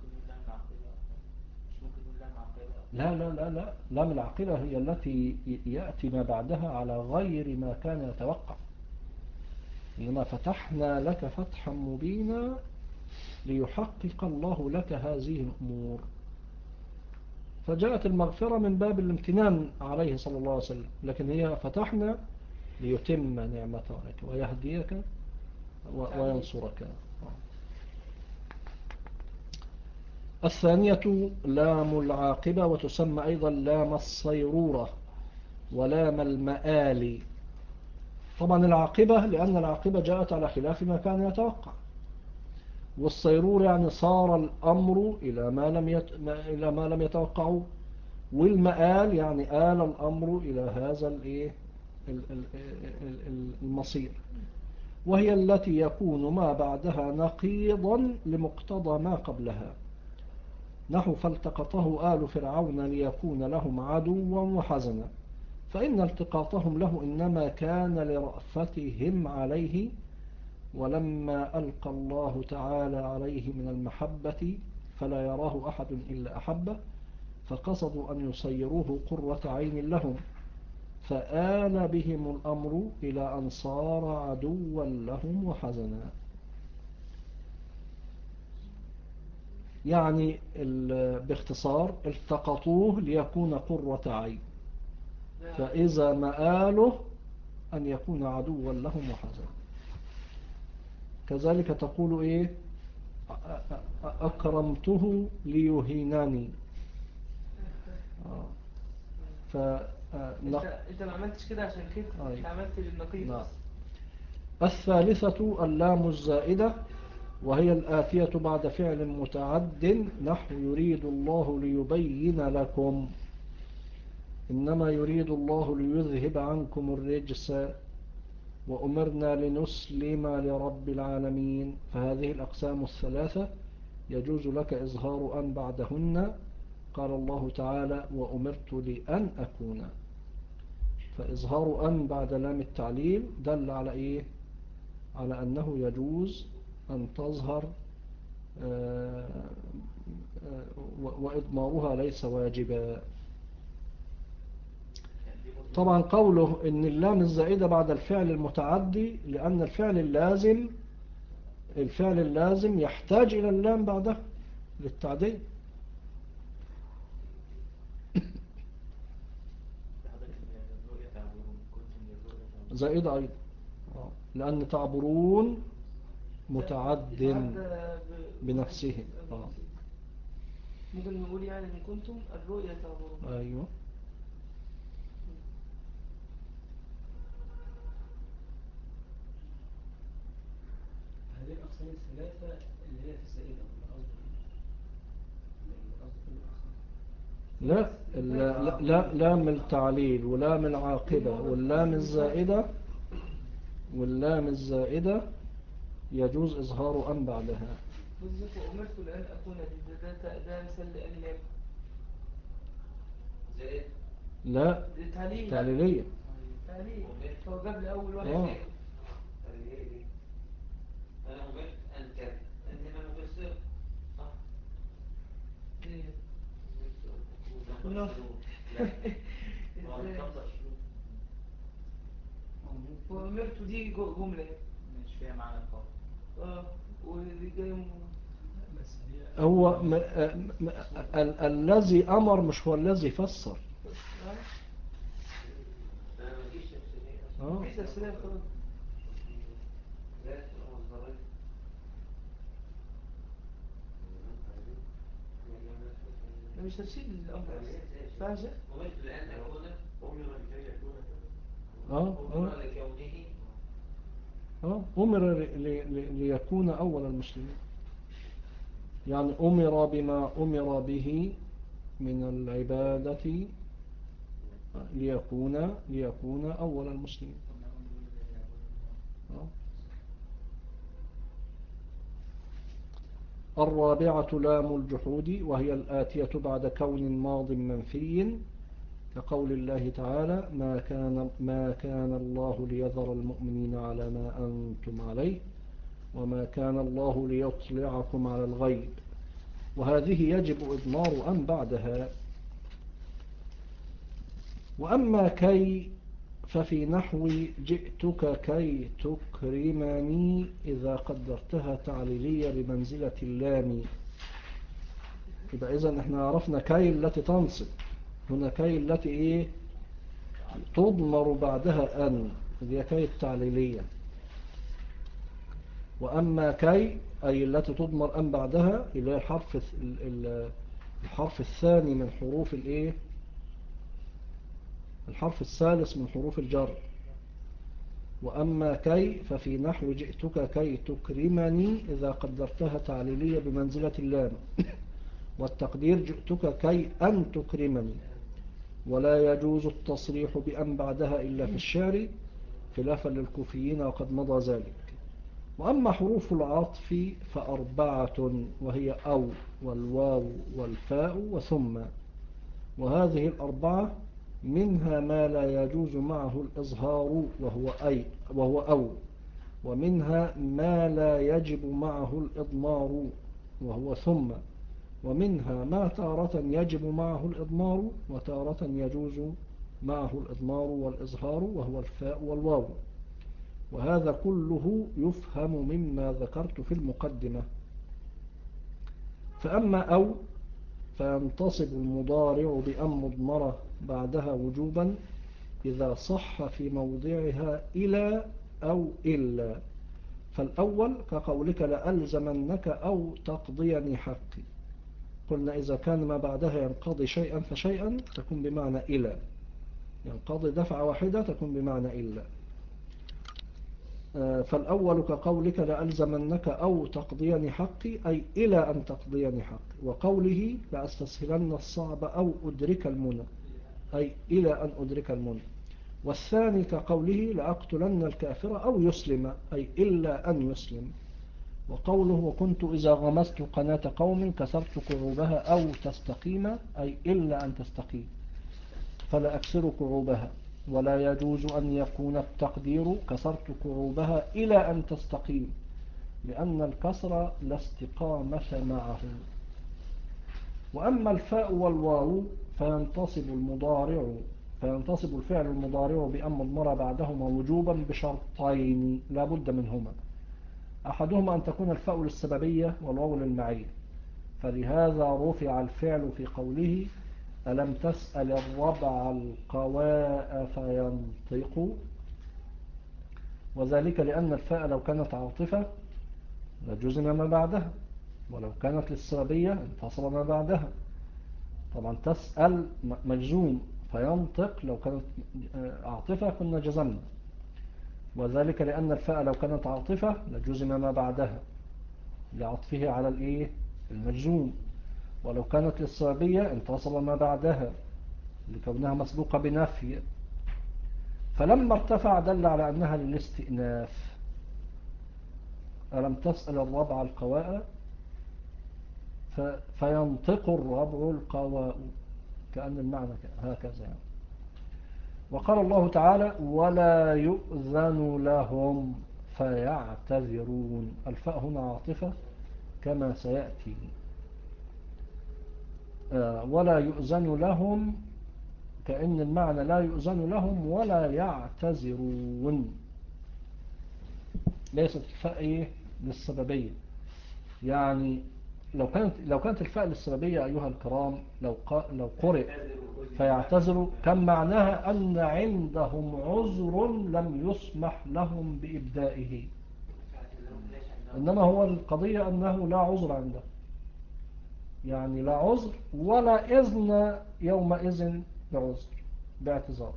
لا لا لا لا لام العقيدة هي التي يأتي ما بعدها على غير ما كان يتوقع، إنما فتحنا لك فتحا مبينا ليحقق الله لك هذه الأمور. فجاءت المغفرة من باب الامتنان عليه صلى الله عليه وسلم، لكن هي فتحنا ليتم نعمته عليك ويهديك وينصرك. الثانية لام العاقبة، وتسمى أيضا لام الصيرورة ولام المآل. طبعا العاقبة لأن العاقبة جاءت على خلاف ما كان يتوقع، والصيرور يعني صار الأمر إلى ما لم يت... إلى ما لم يتوقعوا، والمآل يعني آل الأمر إلى هذا الإيه المصير، وهي التي يكون ما بعدها نقيضا لمقتضى ما قبلها، نحو فالتقطه آل فرعون ليكون لهم عدوا وحزنا، فإن التقاطهم له إنما كان لرأفتهم عليه، ولما ألقى الله تعالى عليه من المحبة فلا يراه أحد إلا أحبه، فقصدوا أن يصيروه قرة عين لهم، فآل بهم الأمر إلى أن صار عدوا لهم وحزنا. يعني باختصار التقطوه ليكون قرة عين، فإذا مآله أن يكون عدوا لهم وحزنا. كذلك تقول إيه أكرمته ليهينني. آه. ف انت انت ما عملتش كده عشان كده أي. انت عملت للنقيض. نعم. الثالثة اللام الزائدة، وهي الآتية بعد فعل متعد نحو يريد الله ليبين لكم، إنما يريد الله ليذهب عنكم الرجس وأمرنا لنسلم لرب العالمين. فهذه الأقسام الثلاثة يجوز لك إظهار أن بعدهن، قال الله تعالى وأمرت لأن أكون، فإظهار أن بعد لام التعليل دل على إيه؟ على أنه يجوز أن تظهر وإضمارها ليس واجبا. طبعا قوله إن اللام الزائدة بعد الفعل المتعدي لأن الفعل اللازم الفعل اللازم يحتاج إلى اللام بعده للتعديل. الرؤية تعبرون كنتم للرؤية تعبرون زائدة أيضا آه. لأن تعبرون متعد يتعدى ب- بنفسه آه. ممكن نقول يعني إن كنتم الرؤية تعبرون. أيوه. هذه الأقسام الثلاثة اللي هي في الزائدة ولا قصدك إيه؟ ولا قصدك إيه الأقسام؟ لا لا لا لام التعليل ولام العاقبة واللام الزائدة واللام الزائدة يجوز إظهار أن بعدها. بالذات وأمرت لأن أكون دي ده, ده, ده مثال لأن لا زائد لا دي تعليل تعليلية. تعليل هو جاب لي أول واحد آه. طيب ايه دي؟ انا امرت ان كذا انت ما مفسر صح؟ إيه؟ امرت ان تكون لا إزاي؟ نقطة شروط. وأمرت دي جو- جملة مش فيها معنى القول. اه ودي جاية م- بس هي هو م... م... ال... الذي أمر مش هو الذي فسر. آه. انا ما جيش تفسيرية اصلا. آه. مفيش تفسيرية خالص. لا تبقى مصدرية. ده مش تفسير للأمر أصلا. فاهم شيء؟ امرت لان اكون أمر لكي يكون كذا. آه. امر آه. لكونه آه. أمر ل... ل... ليكون أول المسلمين، يعني أمر بما أمر به من العبادة ليكون ليكون أول المسلمين. آه. الرابعة لام الجحود وهي الآتية بعد كون ماض منفي كقول الله تعالى ما كان, ما كان الله ليذر المؤمنين على ما أنتم عليه وما كان الله ليطلعكم على الغيب، وهذه يجب إضمار أن بعدها. وأما كي ففي نحو جئتك كي تكرمني إذا قدرتها تعليلية بمنزلة اللام. يبقى إذن احنا عرفنا كي التي تنصب، هنا كي التي إيه تضمر بعدها أن، هي كي التعليلية. وأما كي أي التي تضمر أن بعدها إلى الحرف الحرف الثاني من حروف الإيه الحرف الثالث من حروف الجر. وأما كي ففي نحو جئتك كي تكرمني إذا قدرتها تعليلية بمنزلة اللام، والتقدير جئتك كي أن تكرمني، ولا يجوز التصريح بأن بعدها إلا في الشعر خلافا للكوفيين وقد مضى ذلك. وأما حروف العطف فأربعة وهي أو والواو والفاء وثم، وهذه الأربعة منها ما لا يجوز معه الإظهار وهو أي وهو أو، ومنها ما لا يجب معه الإضمار وهو ثم، ومنها ما تارة يجب معه الإضمار وتارة يجوز معه الإضمار والإظهار وهو الفاء والواو. وهذا كله يفهم مما ذكرت في المقدمة. فأما أو فينتصب المضارع بأن مضمرة بعدها وجوبا إذا صح في موضعها إلى أو إلا. فالأول كقولك لألزمنك أو تقضيني حقي، قلنا إذا كان ما بعدها ينقضي شيئا فشيئا تكون بمعنى إلى، ينقضي دفعة واحدة تكون بمعنى إلا. فالأول كقولك لألزمنك أو تقضيني حقي أي إلى أن تقضيني حقي، وقوله لأستسهلن الصعب أو أدرك المنى أي إلى أن أدرك المنى. والثاني كقوله لأقتلن الكافر أو يسلم أي إلا أن يسلم. وقوله وكنت إذا غمست قناة قوم كسرت كعوبها أو تستقيم أي إلا أن تستقيم فلا أكسر كعوبها. ولا يجوز أن يكون التقدير كسرت كعوبها إلى أن تستقيم، لأن الكسر لا استقامة معه. وأما الفاء والواو فينتصب المضارع فينتصب الفعل المضارع بأن مضمر بعدهما وجوبا بشرطين لا بد منهما. أحدهما أن تكون الفاء للسببية والواو للمعية، فلهذا رفع الفعل في قوله ألم تسأل الربع القواء فينطق، وذلك لأن الفاء لو كانت عاطفة لجزم ما بعدها، ولو كانت للسببية انفصل ما بعدها. طبعا تسأل مجزوم، فينطق لو كانت عاطفة كنا جزمنا، وذلك لأن الفاء لو كانت عاطفة لجزم ما بعدها لعطفه على الإيه المجزوم، ولو كانت للسببية انفصل ما بعدها لكونها مسبوقة بنفي، فلما ارتفع دل على أنها للاستئناف. ألم تسأل الربع القواء فينطق الربع القواء، كأن المعنى هكذا يعني. وقال الله تعالى ولا يؤذن لهم فيعتذرون، الفاء هنا عاطفة كما سيأتي. آه ولا يؤذن لهم كأن المعنى لا يؤذن لهم ولا يعتذرون، ليست الفاء إيه للسببية. يعني لو كانت لو كانت الفاء للسببية أيها الكرام، لو لو قرئ فيعتذروا كان معناها أن عندهم عذر لم يسمح لهم بإبدائه، إنما هو القضية أنه لا عذر عنده، يعني لا عذر ولا إذن يومئذ بعذر باعتذار.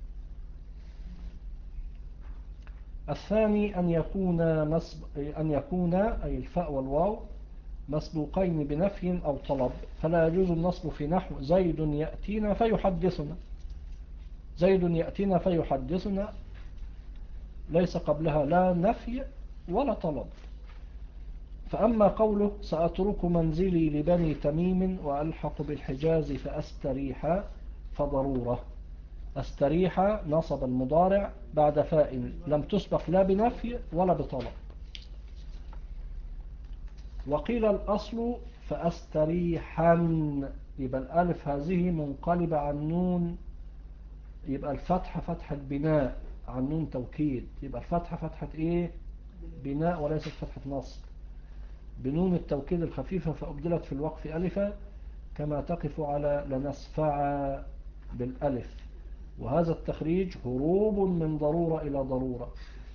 الثاني أن يكون مسب... أن يكون أي الفاء والواو مسبوقين بنفي أو طلب، فلا يجوز النصب في نحو زيد يأتينا فيحدثنا، زيد يأتينا فيحدثنا ليس قبلها لا نفي ولا طلب. فأما قوله سأترك منزلي لبني تميم وألحق بالحجاز فأستريح فضرورة، أستريح نصب المضارع بعد فاء لم تسبق لا بنفي ولا بطلب. وقيل الأصل فأستريحن، يبقى الألف هذه منقلبة عن نون، يبقى الفتحة فتحة بناء عن نون توكيد، يبقى الفتحة فتحة إيه بناء وليست فتحة نصب، بنون التوكيد الخفيفة فأبدلت في الوقف ألفا كما تقف على لنسفع بالألف، وهذا التخريج هروب من ضرورة إلى ضرورة،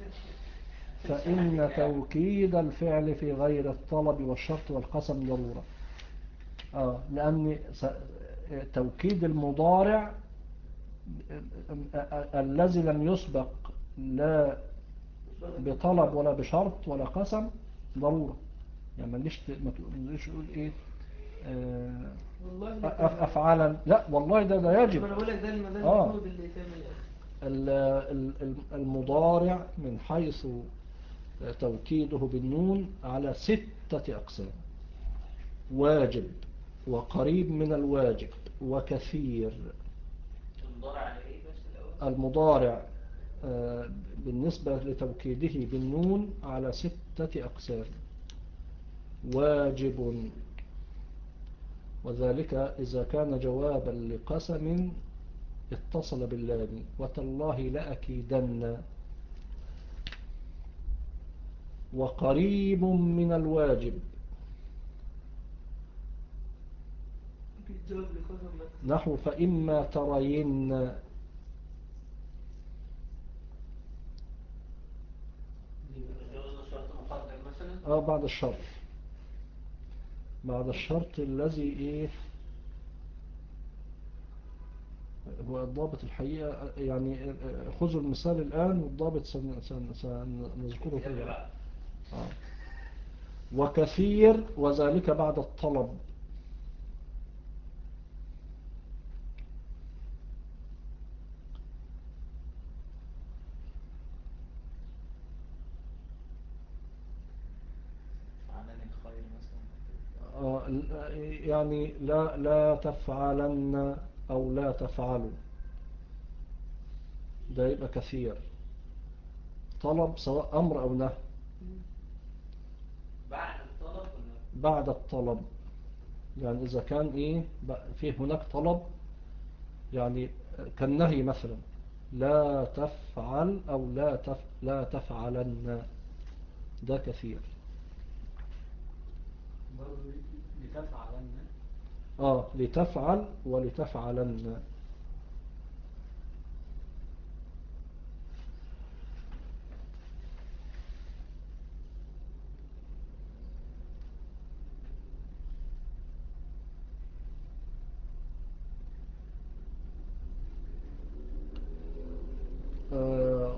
فإن توكيد الفعل في غير الطلب والشرط والقسم ضرورة. آه لأن توكيد المضارع الذي لم يسبق لا بطلب ولا بشرط ولا قسم ضرورة، يعني ما نجيش نقول ايه آه والله أفعالا، لا والله ده ده يجب. انا بقول لك ده المدام آه. المفروض اللي تعمل المضارع من حيث توكيده بالنون على ستة أقسام: واجب وقريب من الواجب وكثير. المضارع على ايه بس الأول؟ المضارع بالنسبة لتوكيده بالنون على ستة أقسام: واجب، وذلك إذا كان جوابا لقسم اتصل باللام وتالله لأكيدن. وقريب من الواجب نحو فإما ترين، اه بعد الشرط، بعد الشرط الذي ايه هو الضابط الحقيقة، يعني خذوا المثال الآن والضابط سنذكره فيه. آه. وكثير وذلك بعد الطلب، آه يعني لا لا تفعلن أو لا تفعلوا، ده يبقى كثير. طلب سواء أمر أو نهي بعد الطلب ولا بعد الطلب، يعني إذا كان إيه في هناك طلب يعني كالنهي مثلا لا تفعل أو لا, تف لا تفعلن، ده كثير. برضه لتفعلن. آه لتفعل ولتفعلن. آه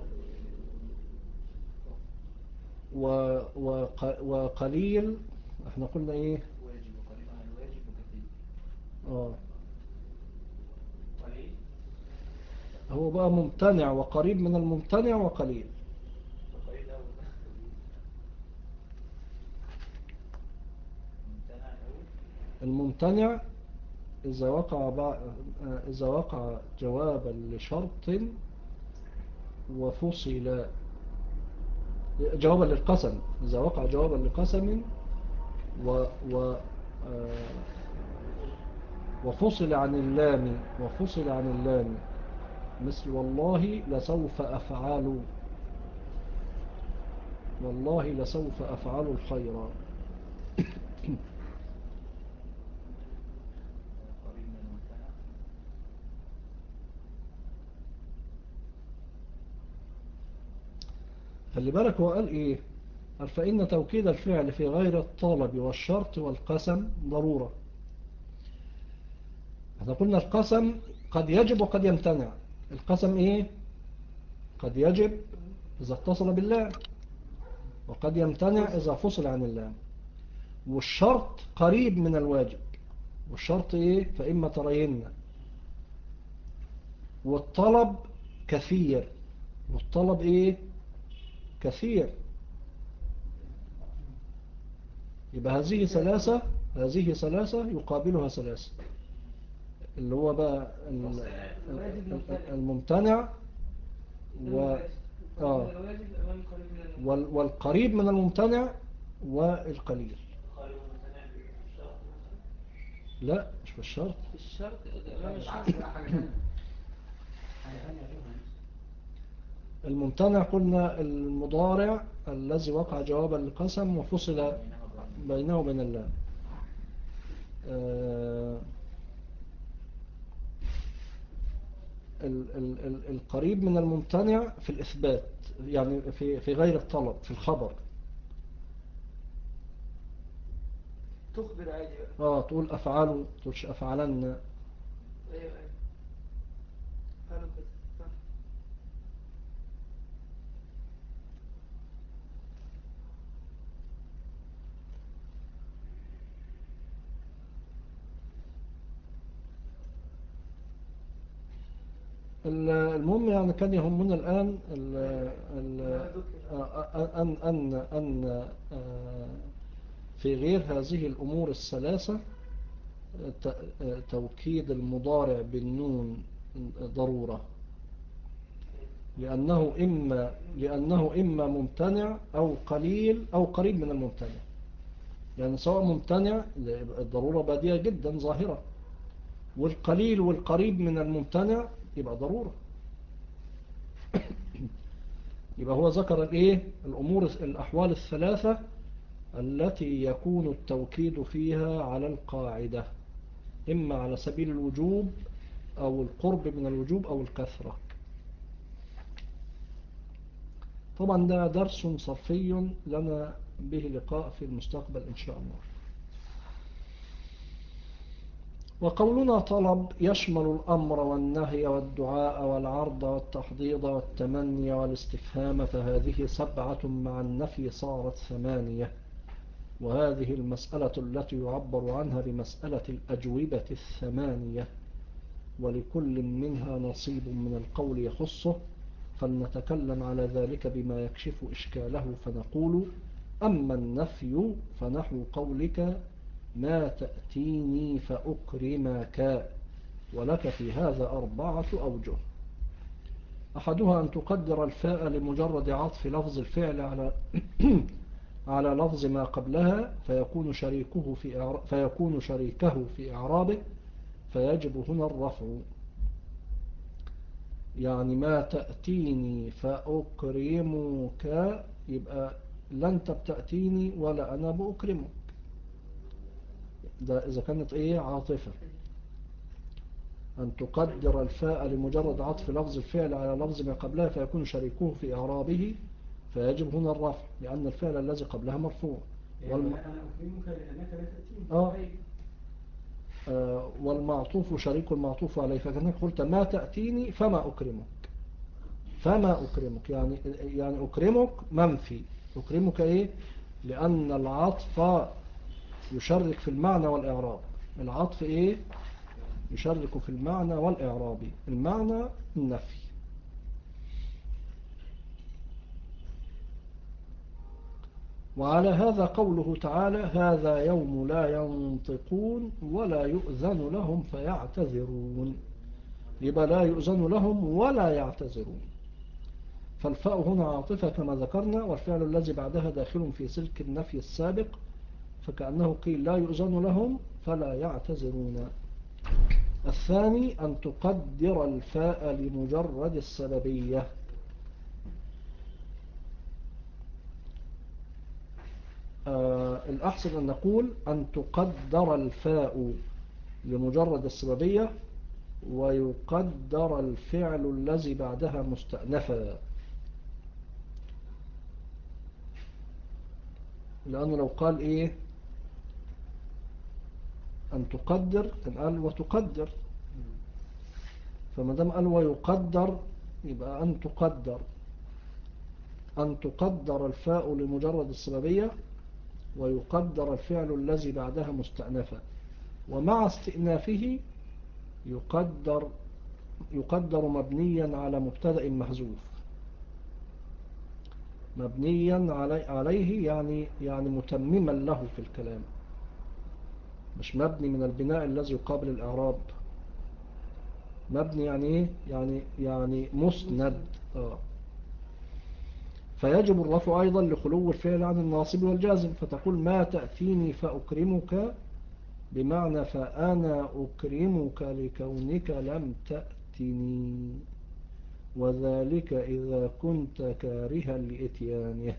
وق وقليل احنا قلنا ايه؟ واجب وقريب عن الواجب وكثير. اه قليل. هو بقى ممتنع وقريب من الممتنع وقليل. وقريب أول ممتنع الأول. الممتنع إذا وقع بع... إذا وقع جوابا لشرط وفصل، جوابا للقسم، إذا وقع جوابا لقسم و... و... آه، وفصل عن اللام، وفصل عن اللام مثل والله لسوف أفعل، والله لسوف أفعل الخير. قريب من الممتنع. خلي بالك هو قال إيه؟ قال فإن توكيد الفعل في غير الطلب والشرط والقسم ضرورة. احنا قلنا القسم قد يجب وقد يمتنع. القسم إيه؟ قد يجب إذا اتصل بالله، وقد يمتنع إذا فصل عن الله. والشرط قريب من الواجب، والشرط إيه؟ فإما ترين. والطلب كثير، والطلب إيه؟ كثير. يبقى هذه ثلاثة، هذه ثلاثة يقابلها ثلاثة، اللي هو بقى الممتنع و... آه وال... والقريب من الممتنع والقليل. قالوا ممتنع بالشرط مثلا. لا مش بالشرط. الشرط الإمام بالعكس الشافعي. بقى حاجة تانية. حاجة تانية غيرها. الممتنع قلنا المضارع الذي وقع جوابا للقسم وفصل بينه وبين الله. آه ال ال ال القريب من الممتنع في الإثبات، يعني في في غير الطلب، في الخبر. تخبر عادي بقى. اه تقول أفعله، تقولش أفعلن. ايوه ايوه حلو كده صح. المهم يعني كان يهمنا الآن ال ال ما ذكر. أن أن أن في غير هذه الأمور الثلاثة توكيد المضارع بالنون ضرورة، لأنه إما لأنه إما ممتنع أو قليل أو قريب من الممتنع. يعني سواء ممتنع الضرورة بادية جدا ظاهرة، والقليل والقريب من الممتنع يبقى ضرورة. يبقى هو ذكر الايه الأمور الأحوال الثلاثة التي يكون التوكيد فيها على القاعدة، إما على سبيل الوجوب أو القرب من الوجوب أو الكثرة. طبعا ده درس صرفي لنا به لقاء في المستقبل إن شاء الله. وقولنا طلب يشمل الأمر والنهي والدعاء والعرض والتحضيض والتمني والاستفهام، فهذه سبعة مع النفي صارت ثمانية. وهذه المسألة التي يعبر عنها بمسألة الأجوبة الثمانية، ولكل منها نصيب من القول يخصه، فلنتكلم على ذلك بما يكشف إشكاله. فنقول أما النفي فنحو قولك ما تأتيني فأكرمك، ولك في هذا أربعة أوجه. أحدها أن تقدر الفاء لمجرد عطف لفظ الفعل على على لفظ ما قبلها، فيكون شريكه في فيكون شريكه في إعرابه، فيجب هنا الرفع. يعني ما تأتيني فأكرمك، يبقى لا أنت بتأتيني ولا أنا بأكرمك. ده إذا كانت إيه عاطفة. أن تقدر الفاء لمجرد عطف لفظ الفعل على لفظ ما قبلها فيكون شريكه في إعرابه، فيجب هنا الرفع لأن الفعل الذي قبلها مرفوع. والم... أنا أكرمك لأنك لا تأتيني. آه. آه والمعطوف شريك المعطوف عليه، فكأنك قلت ما تأتيني فما أكرمك. فما أكرمك يعني يعني أكرمك منفي. أكرمك إيه؟ لأن العطف يشرك في المعنى والإعراب. العطف إيه؟ يشرك في المعنى والإعراب. المعنى النفي. وعلى هذا قوله تعالى هذا يوم لا ينطقون ولا يؤذن لهم فيعتذرون. يبقى لا يؤذن لهم ولا يعتذرون. فالفاء هنا عاطفة كما ذكرنا، والفعل الذي بعدها داخل في سلك النفي السابق، فكأنه قيل لا يؤذن لهم فلا يعتذرون. الثاني أن تقدر الفاء لمجرد السببية. آه الأحسن أن نقول أن تقدر الفاء لمجرد السببية ويقدر الفعل الذي بعدها مستأنفا، لأنه لو قال إيه أن تقدر كان قال وتقدر، فما دام قال ويقدر يبقى أن تقدر. أن تقدر الفاء لمجرد السببية ويقدر الفعل الذي بعدها مستأنفا، ومع استئنافه يقدر يقدر مبنيا على مبتدأ محذوف. مبنيا عليه يعني يعني متمما له في الكلام، مش مبني من البناء الذي يقابل الإعراب. مبني يعني ايه؟ يعني يعني مسند. آه. فيجب الرفع أيضا لخلو الفعل عن الناصب والجازم، فتقول ما تأتيني فأكرمك بمعنى فأنا أكرمك لكونك لم تأتني، وذلك إذا كنت كارها لإتيانه.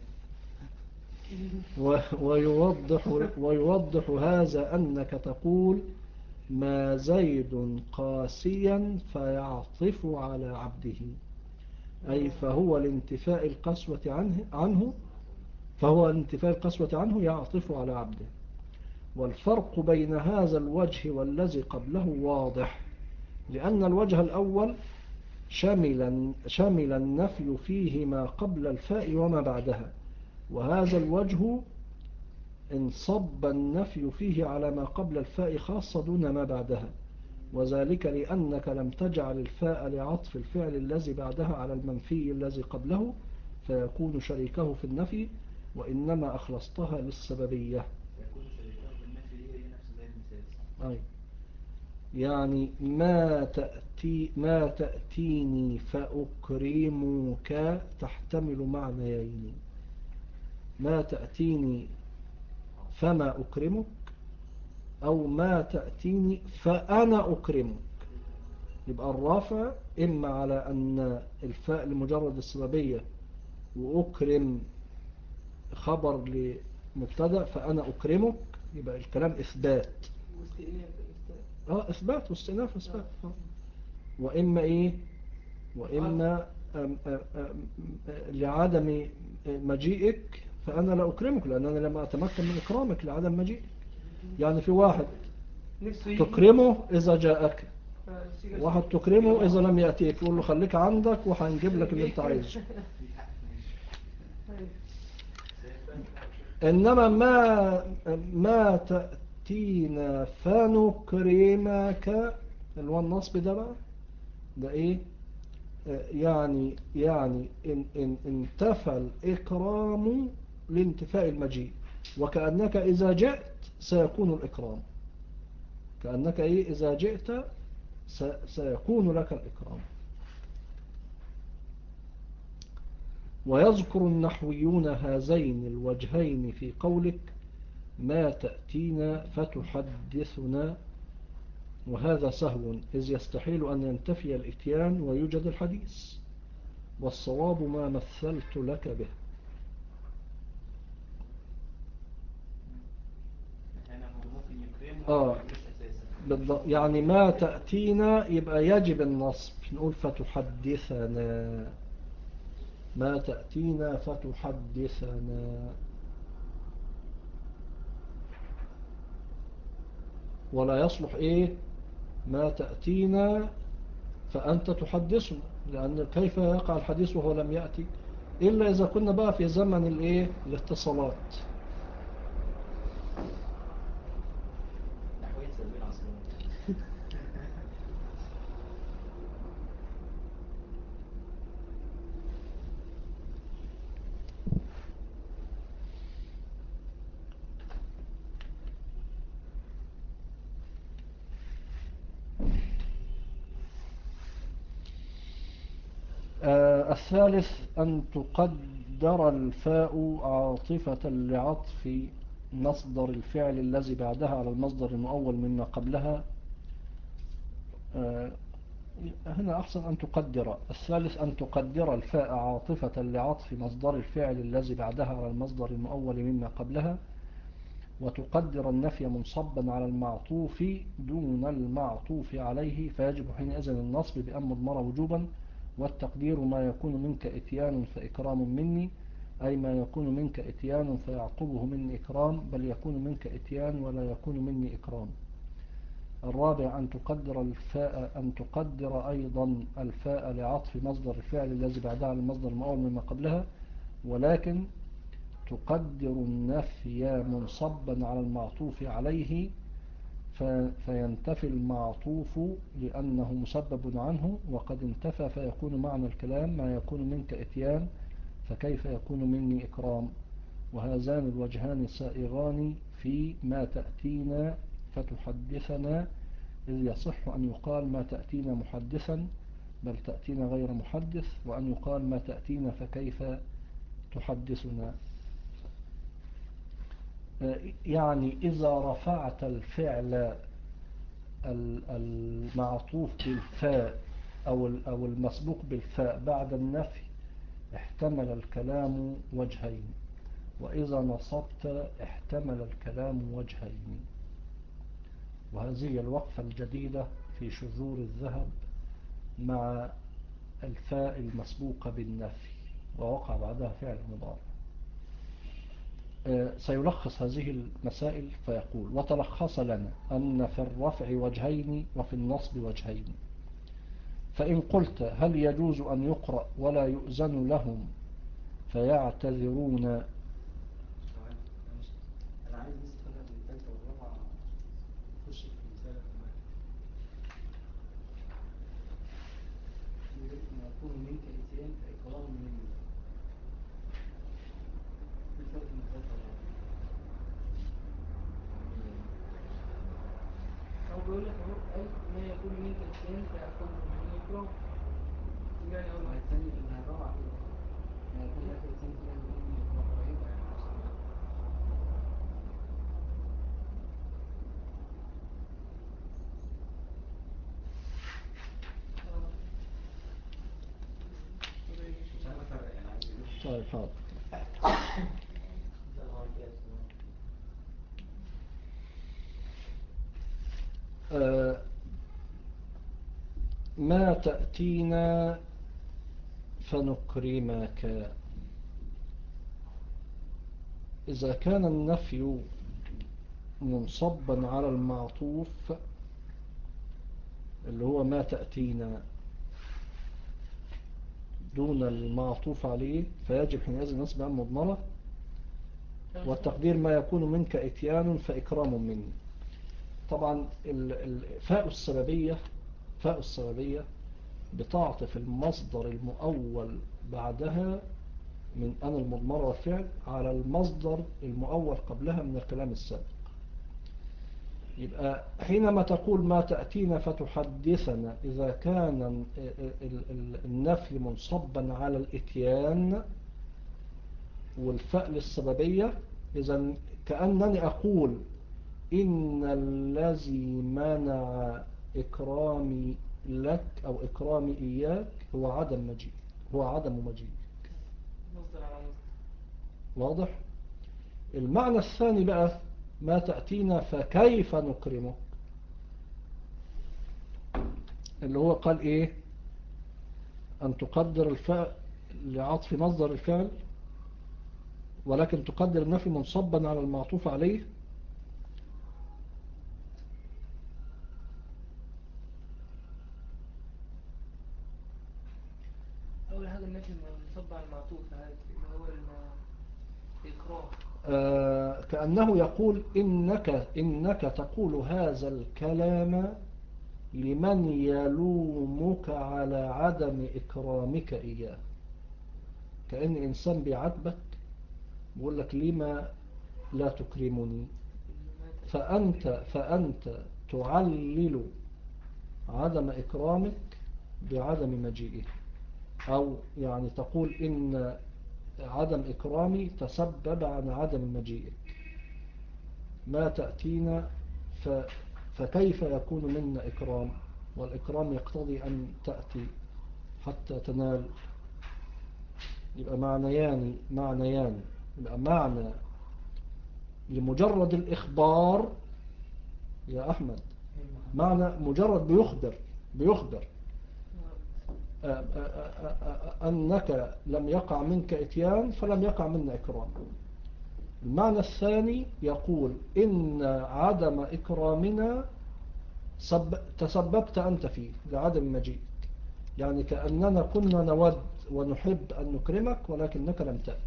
ويوضح, ويوضح هذا أنك تقول ما زيد قاسيا فيعطف على عبده، أي فهو الانتفاء القسوة عنه, عنه فهو الانتفاء القسوة عنه يعطف على عبده. والفرق بين هذا الوجه والذي قبله واضح، لأن الوجه الأول شمل, شمل النفي فيه ما قبل الفاء وما بعدها، وهذا الوجه انصب النفي فيه على ما قبل الفاء خاصة دون ما بعدها، وذلك لأنك لم تجعل الفاء لعطف الفعل الذي بعدها على المنفي الذي قبله فيكون شريكه في النفي، وإنما أخلصتها للسببية. يكون شريكه في النفي هي نفس زي المثال. أي يعني ما تأتي ما تأتيني فأكرمك تحتمل معنيين. ما تأتيني فما أكرمك، أو ما تأتيني فأنا أكرمك. يبقى الرافع إما على أن الفاء لمجرد السببية وأكرم خبر لمبتدأ فأنا أكرمك، يبقى الكلام إثبات. اه إثبات واستئناف إثبات. وإما إيه وإما أم أم أم لعدم مجيئك فأنا لا أكرمك لأنني لم أتمكن من إكرامك لعدم مجيئك. يعني في واحد تكرمه إذا جاءك، واحد تكرمه إذا لم يأتيك، يقول له خليك عندك وهنجيب لك اللي انت عايزه. إنما ما ما تأتينا فنكرمك اللي هو النصب ده بقى ده إيه يعني يعني إن إن انتفى الإكرام لانتفاء المجيء، وكأنك إذا جئت سيكون الإكرام. كأنك إيه إذا جئت سيكون لك الإكرام. ويذكر النحويون هذين الوجهين في قولك ما تأتينا فتحدثنا وهذا سهو إذ يستحيل أن ينتفي الإتيان ويوجد الحديث، والصواب ما مثلت لك به. أحيانا هو ممكن يكرمه آه. وما يقولوش أساسا. بالضبط، يعني ما تأتينا يبقى يجب النصب، نقول فتحدثنا، ما تأتينا فتحدثنا، ولا يصلح إيه ما تأتينا فأنت تحدثنا، لأن كيف يقع الحديث وهو لم يأتي إلا إذا كنا بقى في زمن الإيه الاتصالات. نحوية سلبين عصرون. آه الثالث أن تقدر الفاء عاطفة لعطف مصدر الفعل الذي بعدها على المصدر المؤول مما قبلها. آه هنا أحسن أن تقدر. الثالث أن تقدر الفاء عاطفة لعطف مصدر الفعل الذي بعدها على المصدر المؤول مما قبلها، وتقدر النفي منصبا على المعطوف دون المعطوف عليه، فيجب حينئذ النصب بأن مضمر وجوبا، والتقدير ما يكون منك إتيان فإكرام مني، أي ما يكون منك إتيان فيعقبه مني إكرام، بل يكون منك إتيان ولا يكون مني إكرام. الرابع أن تقدر الفاء أن تقدر أيضا الفاء لعطف مصدر الفعل الذي بعدها على المصدر المؤول مما قبلها، ولكن تقدر النفي منصبا على المعطوف عليه، فينتفي المعطوف لأنه مسبب عنه، وقد انتفى فيكون معنى الكلام ما يكون منك إتيان فكيف يكون مني إكرام. وهذان الوجهان سائغان في ما تأتينا فتحدثنا، إذ يصح أن يقال ما تأتينا محدثا بل تأتينا غير محدث، وأن يقال ما تأتينا فكيف تحدثنا. يعني إذا رفعت الفعل المعطوف بالفاء أو أو المسبوق بالفاء بعد النفي احتمل الكلام وجهين، وإذا نصبت احتمل الكلام وجهين. وهذه الوقفة الجديدة في شذور الذهب مع الفاء المسبوقة بالنفي ووقع بعدها فعل مضارع. سيلخص هذه المسائل فيقول: وتلخص لنا أن في الرفع وجهين وفي النصب وجهين. فإن قلت هل يجوز أن يقرأ ولا يؤذن لهم فيعتذرون. أنا عايز بس أفرق بين الثالثة والرابعة، نخش في المسألة كمان. يريد أن يكون منك إتيان فإكرام مني. في فرق بين الثالثة والرابعة. هو بيقول لك اهو أي ما يكون منك إتيان فيعقبه من إكرام. يعني أول ما واحد الثاني ما الرابعة كده، ما يكون لك إتيان فيها مني إكرام قريبة يعني. مش عارف أفرق يعني عايز أقول. طيب حاضر. آه ما تأتينا فنكرمك. إذا كان النفي منصبا على المعطوف اللي هو ما تأتينا دون المعطوف عليه، فيجب حينئذ نصب عن مضمرة، والتقدير ما يكون منك إتيان فإكرام مني. طبعا الفاء السببية فاء السببية بتعطف المصدر المؤول بعدها من أن المضمرة والفعل على المصدر المؤول قبلها من الكلام السابق. يبقى حينما تقول ما تأتينا فتحدثنا، إذا كان النفي منصبا على الإتيان والفاء للسببية، إذن كأنني أقول إن الذي منع إكرامي لك أو إكرامي إياك هو عدم مجيء، هو عدم مجيء. مصدر على مصدر. واضح؟ المعنى الثاني بقى ما تأتينا فكيف نكرمك، اللي هو قال إيه؟ أن تقدر الفعل لعطف مصدر الفعل، ولكن تقدر النفي منصبا على المعطوف عليه. أول حاجة النفي منصب على المعطوف هذا اللي هو ال- الإكراه. آه كأنه يقول إنك, إنك تقول هذا الكلام لمن يلومك على عدم إكرامك إياه. كأن إنسان بيعاتبك بيقول لك لما لا تكرمني، فأنت, فأنت تعلل عدم إكرامك بعدم مجيئه، أو يعني تقول إن عدم إكرامي تسبب عن عدم مجيئك. ما تأتينا ف فكيف يكون منا إكرام، والإكرام يقتضي أن تأتي حتى تنال. يبقى معنيان معنيان يبقى معنى لمجرد الإخبار يا أحمد، معنى مجرد بيخبر بيخبر أنك لم يقع منك إتيان فلم يقع منا إكرام. المعنى الثاني يقول إن عدم إكرامنا تسببت أنت فيه لعدم مجيئك، يعني كأننا كنا نود ونحب أن نكرمك ولكنك لم تأتي.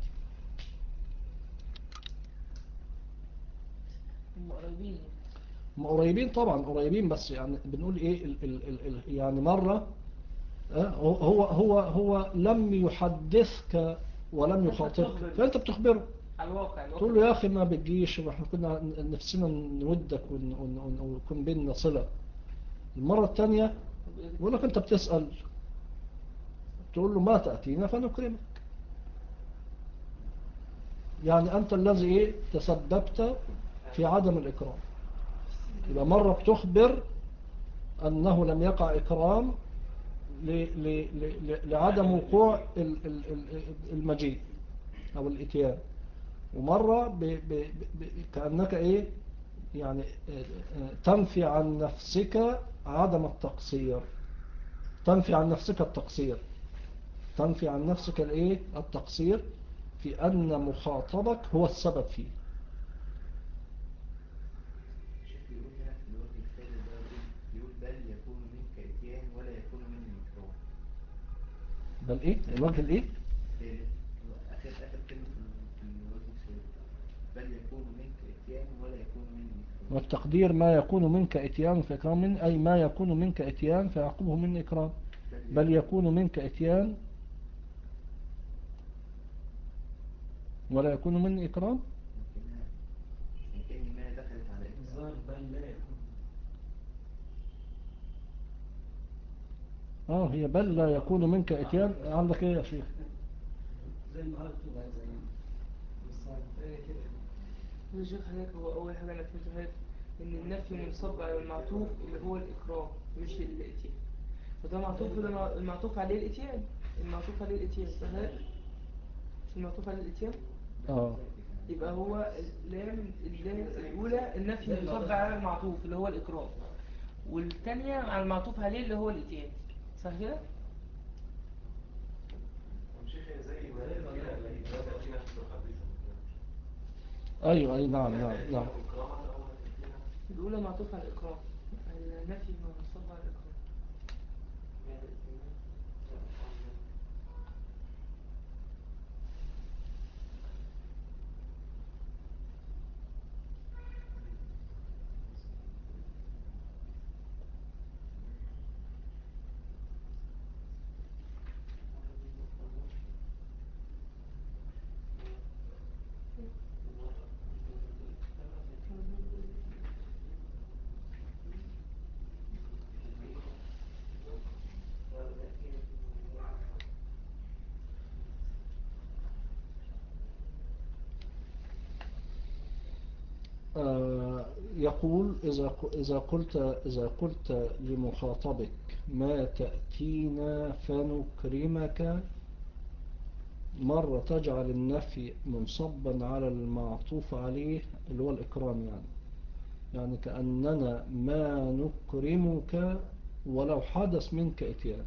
هم قريبين. هم قريبين طبعا قريبين، بس يعني بنقول إيه ال ال ال ال يعني مرة هو هو هو لم يحدثك ولم يخاطبك فأنت بتخبره على الواقع. تقول له يا أخي ما بتجيش واحنا كنا نفسنا نودك ويكون بيننا صلة. المرة الثانية يقول لك أنت بتسأل، تقول له ما تأتينا فنكرمك. يعني أنت الذي إيه تسببت في عدم الإكرام. يبقى مرة بتخبر أنه لم يقع إكرام لعدم وقوع المجيء أو الإتيان، ومرة ب ب ب كأنك إيه يعني تنفي عن نفسك عدم التقصير، تنفي عن نفسك التقصير تنفي عن نفسك الإيه التقصير في أن مخاطبك هو السبب فيه. الشيخ يقول هنا في الوجه الثالث ده يقول بل يكون منك إتيان ولا يكون مني إكرام. بل إيه الوجه الإيه الثالث آخر آخر كلمة في الوجه الثالث بل يكون منك إتيان ولا يكون مني إكرام. والتقدير ما يكون منك إتيان فإكرام من أي ما يكون منك إتيان فيعقبه من إكرام. بل يكون منك إتيان ولا يكون مني إكرام. لكن ما دخلت على إكرام بل لا يكون. آه هي بل لا يكون منك إتيان. عندك إيه يا شيخ؟ زي ما قلت بقى زي يا شيخ حضرتك هو أول حاجة أنا فهمتها إن النفي منصب على المعطوف اللي هو الإكرام مش الإتيان، فده معطوف وده المعطوف عليه الإتيان. المعطوف عليه الإتيان صحيح؟ مش المعطوف عليه الإتيان؟ آه يبقى هو اللام اللام الأولى النفي منصب على المعطوف اللي هو الإكرام، والثانية على المعطوف عليه اللي هو الإتيان، صح كده؟ زي ما تأتينا في الحديث. أيوة أي نعم نعم نعم. الأولى معطوف على الإكرام، النفي منصب على الإكرام. آه يقول إذا إذا قلت إذا قلت لمخاطبك ما تأتينا فنكرمك، مرة تجعل النفي منصبا على المعطوف عليه اللي هو الإكرام، يعني يعني كأننا ما نكرمك ولو حدث منك إتيان،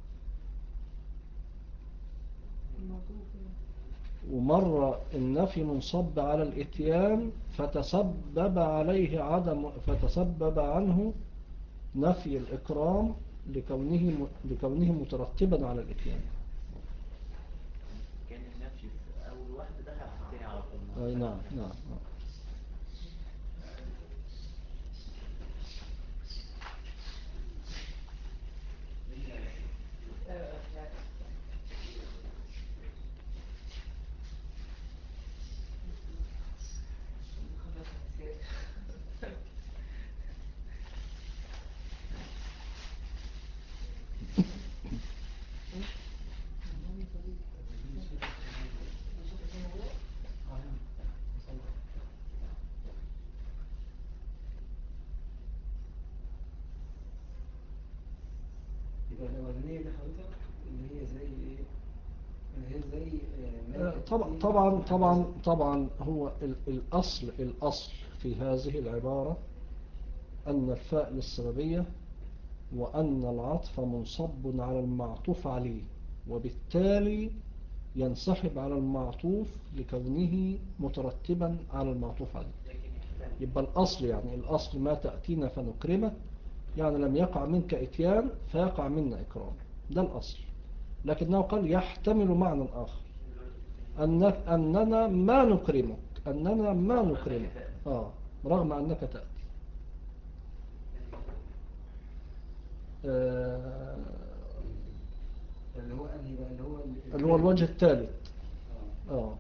ومرة النفي منصب على الإتيان فتسبب عليه عدم فتسبب عنه نفي الإكرام لكونه لكونه مترتبا على الإتيان. كان النفي في أول واحدة دخل في الثاني على طول. أي نعم نعم. يبقى الأولانية دي حضرتك اللي هي زي إيه؟ اللي هي زي آه، ما طبعا تأتينا طبعا في طبعا الحدث. طبعا هو ال- الأصل الأصل في هذه العبارة أن الفاء للسببية، وأن العطف منصب على المعطوف عليه، وبالتالي ينسحب على المعطوف لكونه مترتبا على المعطوف عليه. يبقى الأصل يعني الأصل ما تأتينا فنكرمك، يعني لم يقع منك إتيان فيقع منا إكرام، ده الأصل. لكنه قال يحتمل معنى آخر، أنك أننا ما نكرمك، أننا ما نكرمك آه رغم أنك تأتي. آه اللي هو أنهي بقى اللي هو ال- اللي هو الوجه الثالث. آه. آه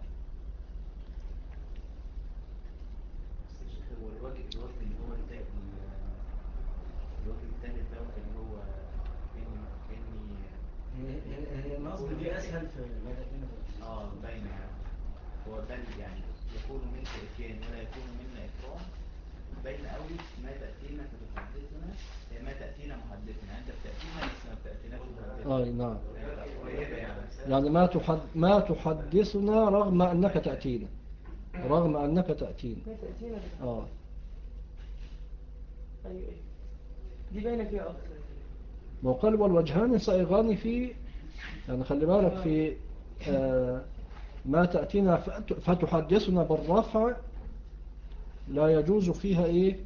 بس يا شيخ هو الوجه الوجه اللي هو التا- ال- الوجه الثالث دوت اللي هو كأني كأني هي هي- هي النصب دي أسهل في ما تأتينا في الحدث. اه باينة يعني. هو بل يعني يكون منك إتيان ولا يكون منا إكرام، باينة قوي. ما تأتينا فتحدثنا هي ما تأتينا محدثنا، يعني أنت بتأتينا بس ما بتأتيناش محدثنا. آه نعم. قريبة يعني. يعني ما تحد ما تحدثنا رغم أنك تأتينا، رغم أنك تأتينا. ما تأتينا في الحدث. آه أيوة أيوة دي باينة فيها أكتر. وقال والوجهان صائغان في، يعني خلي بالك في آه ما تأتينا فت- فتحدثنا بالرفع لا يجوز فيها إيه،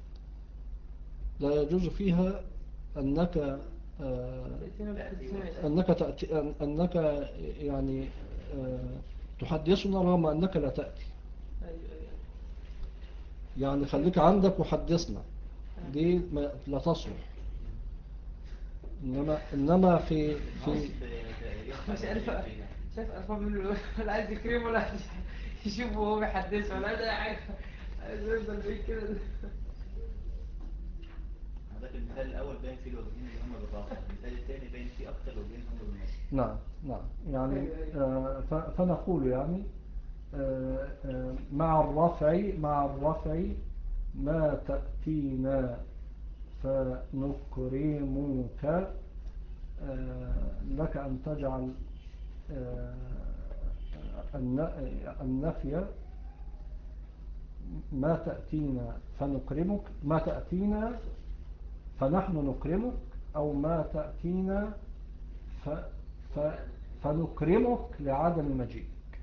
لا يجوز فيها أنك آه تأتينا بالحدث. أنك تأتي أنك يعني آه تحدثنا رغم أنك لا تأتي، أيوة أيوة يعني خليك عندك وحدثنا، دي ما لا تصلح. إنما إنما في في مش عارف شايف ألفاظ منه ولا عايز يكرمه ولا عايز يشوفه وهو بيحدثه ولا عايز أي حاجة، عايز يفضل بيه كده. هذاك المثال الأول باين فيه الوجهين اللي هم بالرافع، المثال الثاني باين فيه أكتر الوجهين هم بالنصب. نعم نعم يعني آه ف- فنقول يعني آه آه مع الرفع مع الرفع ما تأتينا فنكرمك، آه لك أن تجعل آه الن- النفي ما تأتينا فنكرمك، ما تأتينا فنحن نكرمك، أو ما تأتينا ف ف فنكرمك لعدم مجيئك.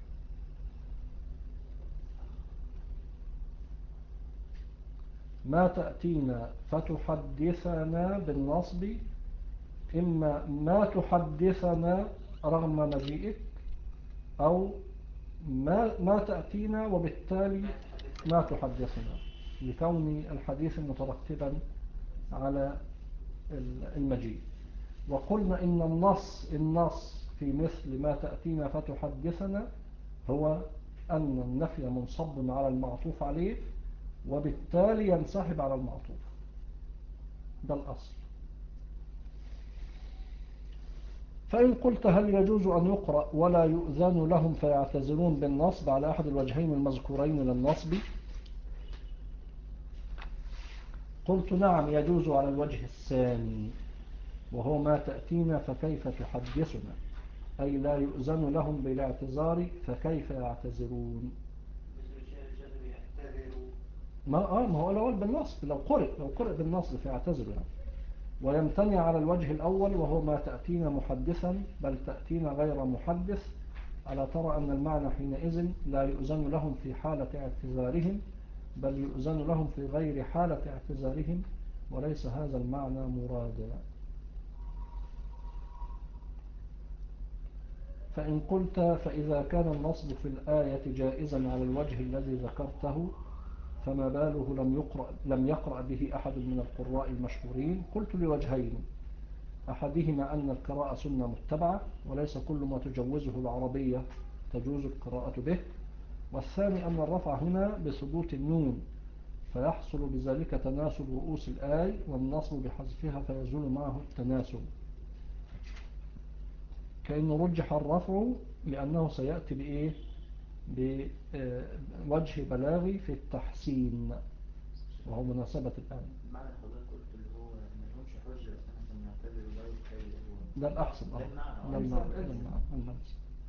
ما تأتينا فتحدثنا بالنصب، إما ما تحدثنا رغم مجيئك، أو ما, ما تأتينا وبالتالي ما تحدثنا لكون الحديث مترتبا على المجيء. وقلنا إن النص النص في مثل ما تأتينا فتحدثنا هو أن النفي منصب على المعطوف عليه، وبالتالي ينسحب على المعطوف، ده الأصل. فإن قلت هل يجوز أن يقرأ ولا يؤذن لهم فيعتذرون بالنصب على أحد الوجهين المذكورين للنصب، قلت نعم يجوز على الوجه الثاني وهو ما تأتينا فكيف تحدثنا، أي لا يؤذن لهم بالاعتذار فكيف يعتذرون. ما آه ما هو الأول بالنصب لو قرئ لو قرئ بالنصب فيعتذر يعني. ويمتنع على الوجه الأول وهو ما تأتينا محدثا بل تأتينا غير محدث. ألا ترى أن المعنى حينئذ لا يؤذن لهم في حالة اعتذارهم بل يؤذن لهم في غير حالة اعتذارهم وليس هذا المعنى مرادا. فإن قلت فإذا كان النصب في الآية جائزا على الوجه الذي ذكرته فما باله لم يقرأ, لم يقرأ به أحد من القراء المشهورين؟ قلت لوجهين، أحدهما أن القراءة سنة متبعة وليس كل ما تجوزه العربية تجوز القراءة به، والثاني أن الرفع هنا بثبوت النون فيحصل بذلك تناسب رؤوس الآي والنصب بحذفها فيزول معه التناسب، كأنه رجح الرفع لأنه سيأتي بإيه بوجه بلاغي في التحسين وهو مناسبة الآن. معنى حضرتك قلت اللي هو ما لهمش حجة بس احنا كنا نعتبر الله الخير هو ده الأحسن ده المعنى ده المعنى ده المعنى.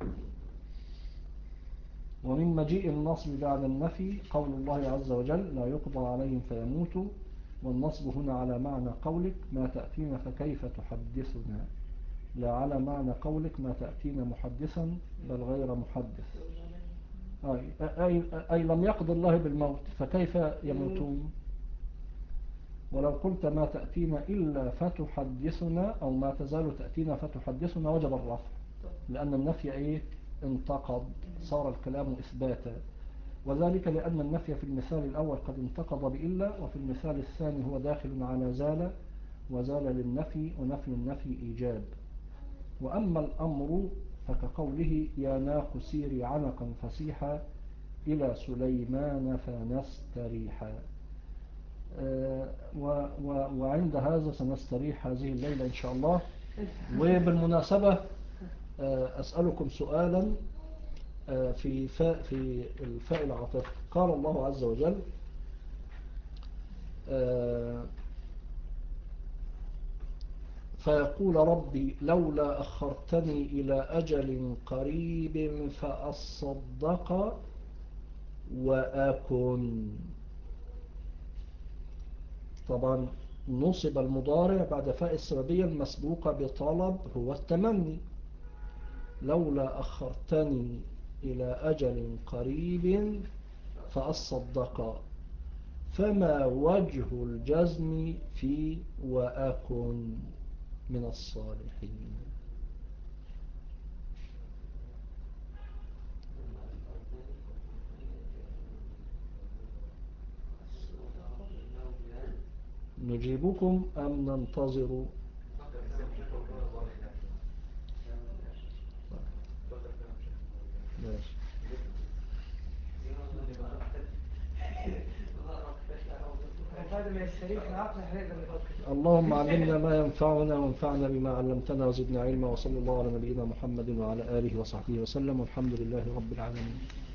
ومن مجيء النصب بعد النفي قول الله عز وجل لا يقضى عليهم فيموتوا، والنصب هنا على معنى قولك ما تأتينا فكيف تحدثنا، لا على معنى قولك ما تأتينا محدثا بل غير محدث. أي, أي, أي لم يقضي الله بالموت فكيف يموتون. ولو قلت ما تأتينا إلا فتحدثنا أو ما تزال تأتينا فتحدثنا وجب الرفع لأن النفي إيه انتقض صار الكلام إثباتا، وذلك لأن النفي في المثال الأول قد انتقض بإلا وفي المثال الثاني هو داخل على زال وزال للنفي ونفي النفي إيجاب. وأما الأمر فكقوله يا ناق سيري عنقا فسيحا إلى سليمان فنستريحا. أه و و وعند هذا سنستريح هذه الليلة إن شاء الله. وبالمناسبة أه أسألكم سؤالا أه في فاء في الفاء العاطفة قال الله عز وجل أه فيقول ربي لولا أخرتني إلى أجل قريب فأصدق وأكن. طبعا نصب المضارع بعد فاء السببية المسبوقة بطلب هو التمني، لولا أخرتني إلى أجل قريب فأصدق، فما وجه الجزم في وأكن من الصالحين. نجيبكم أم ننتظر؟ ماشي. اللهم علمنا ما ينفعنا وانفعنا بما علمتنا وزدنا علما، وصلى الله على نبينا محمد وعلى آله وصحبه وسلم، والحمد لله رب العالمين.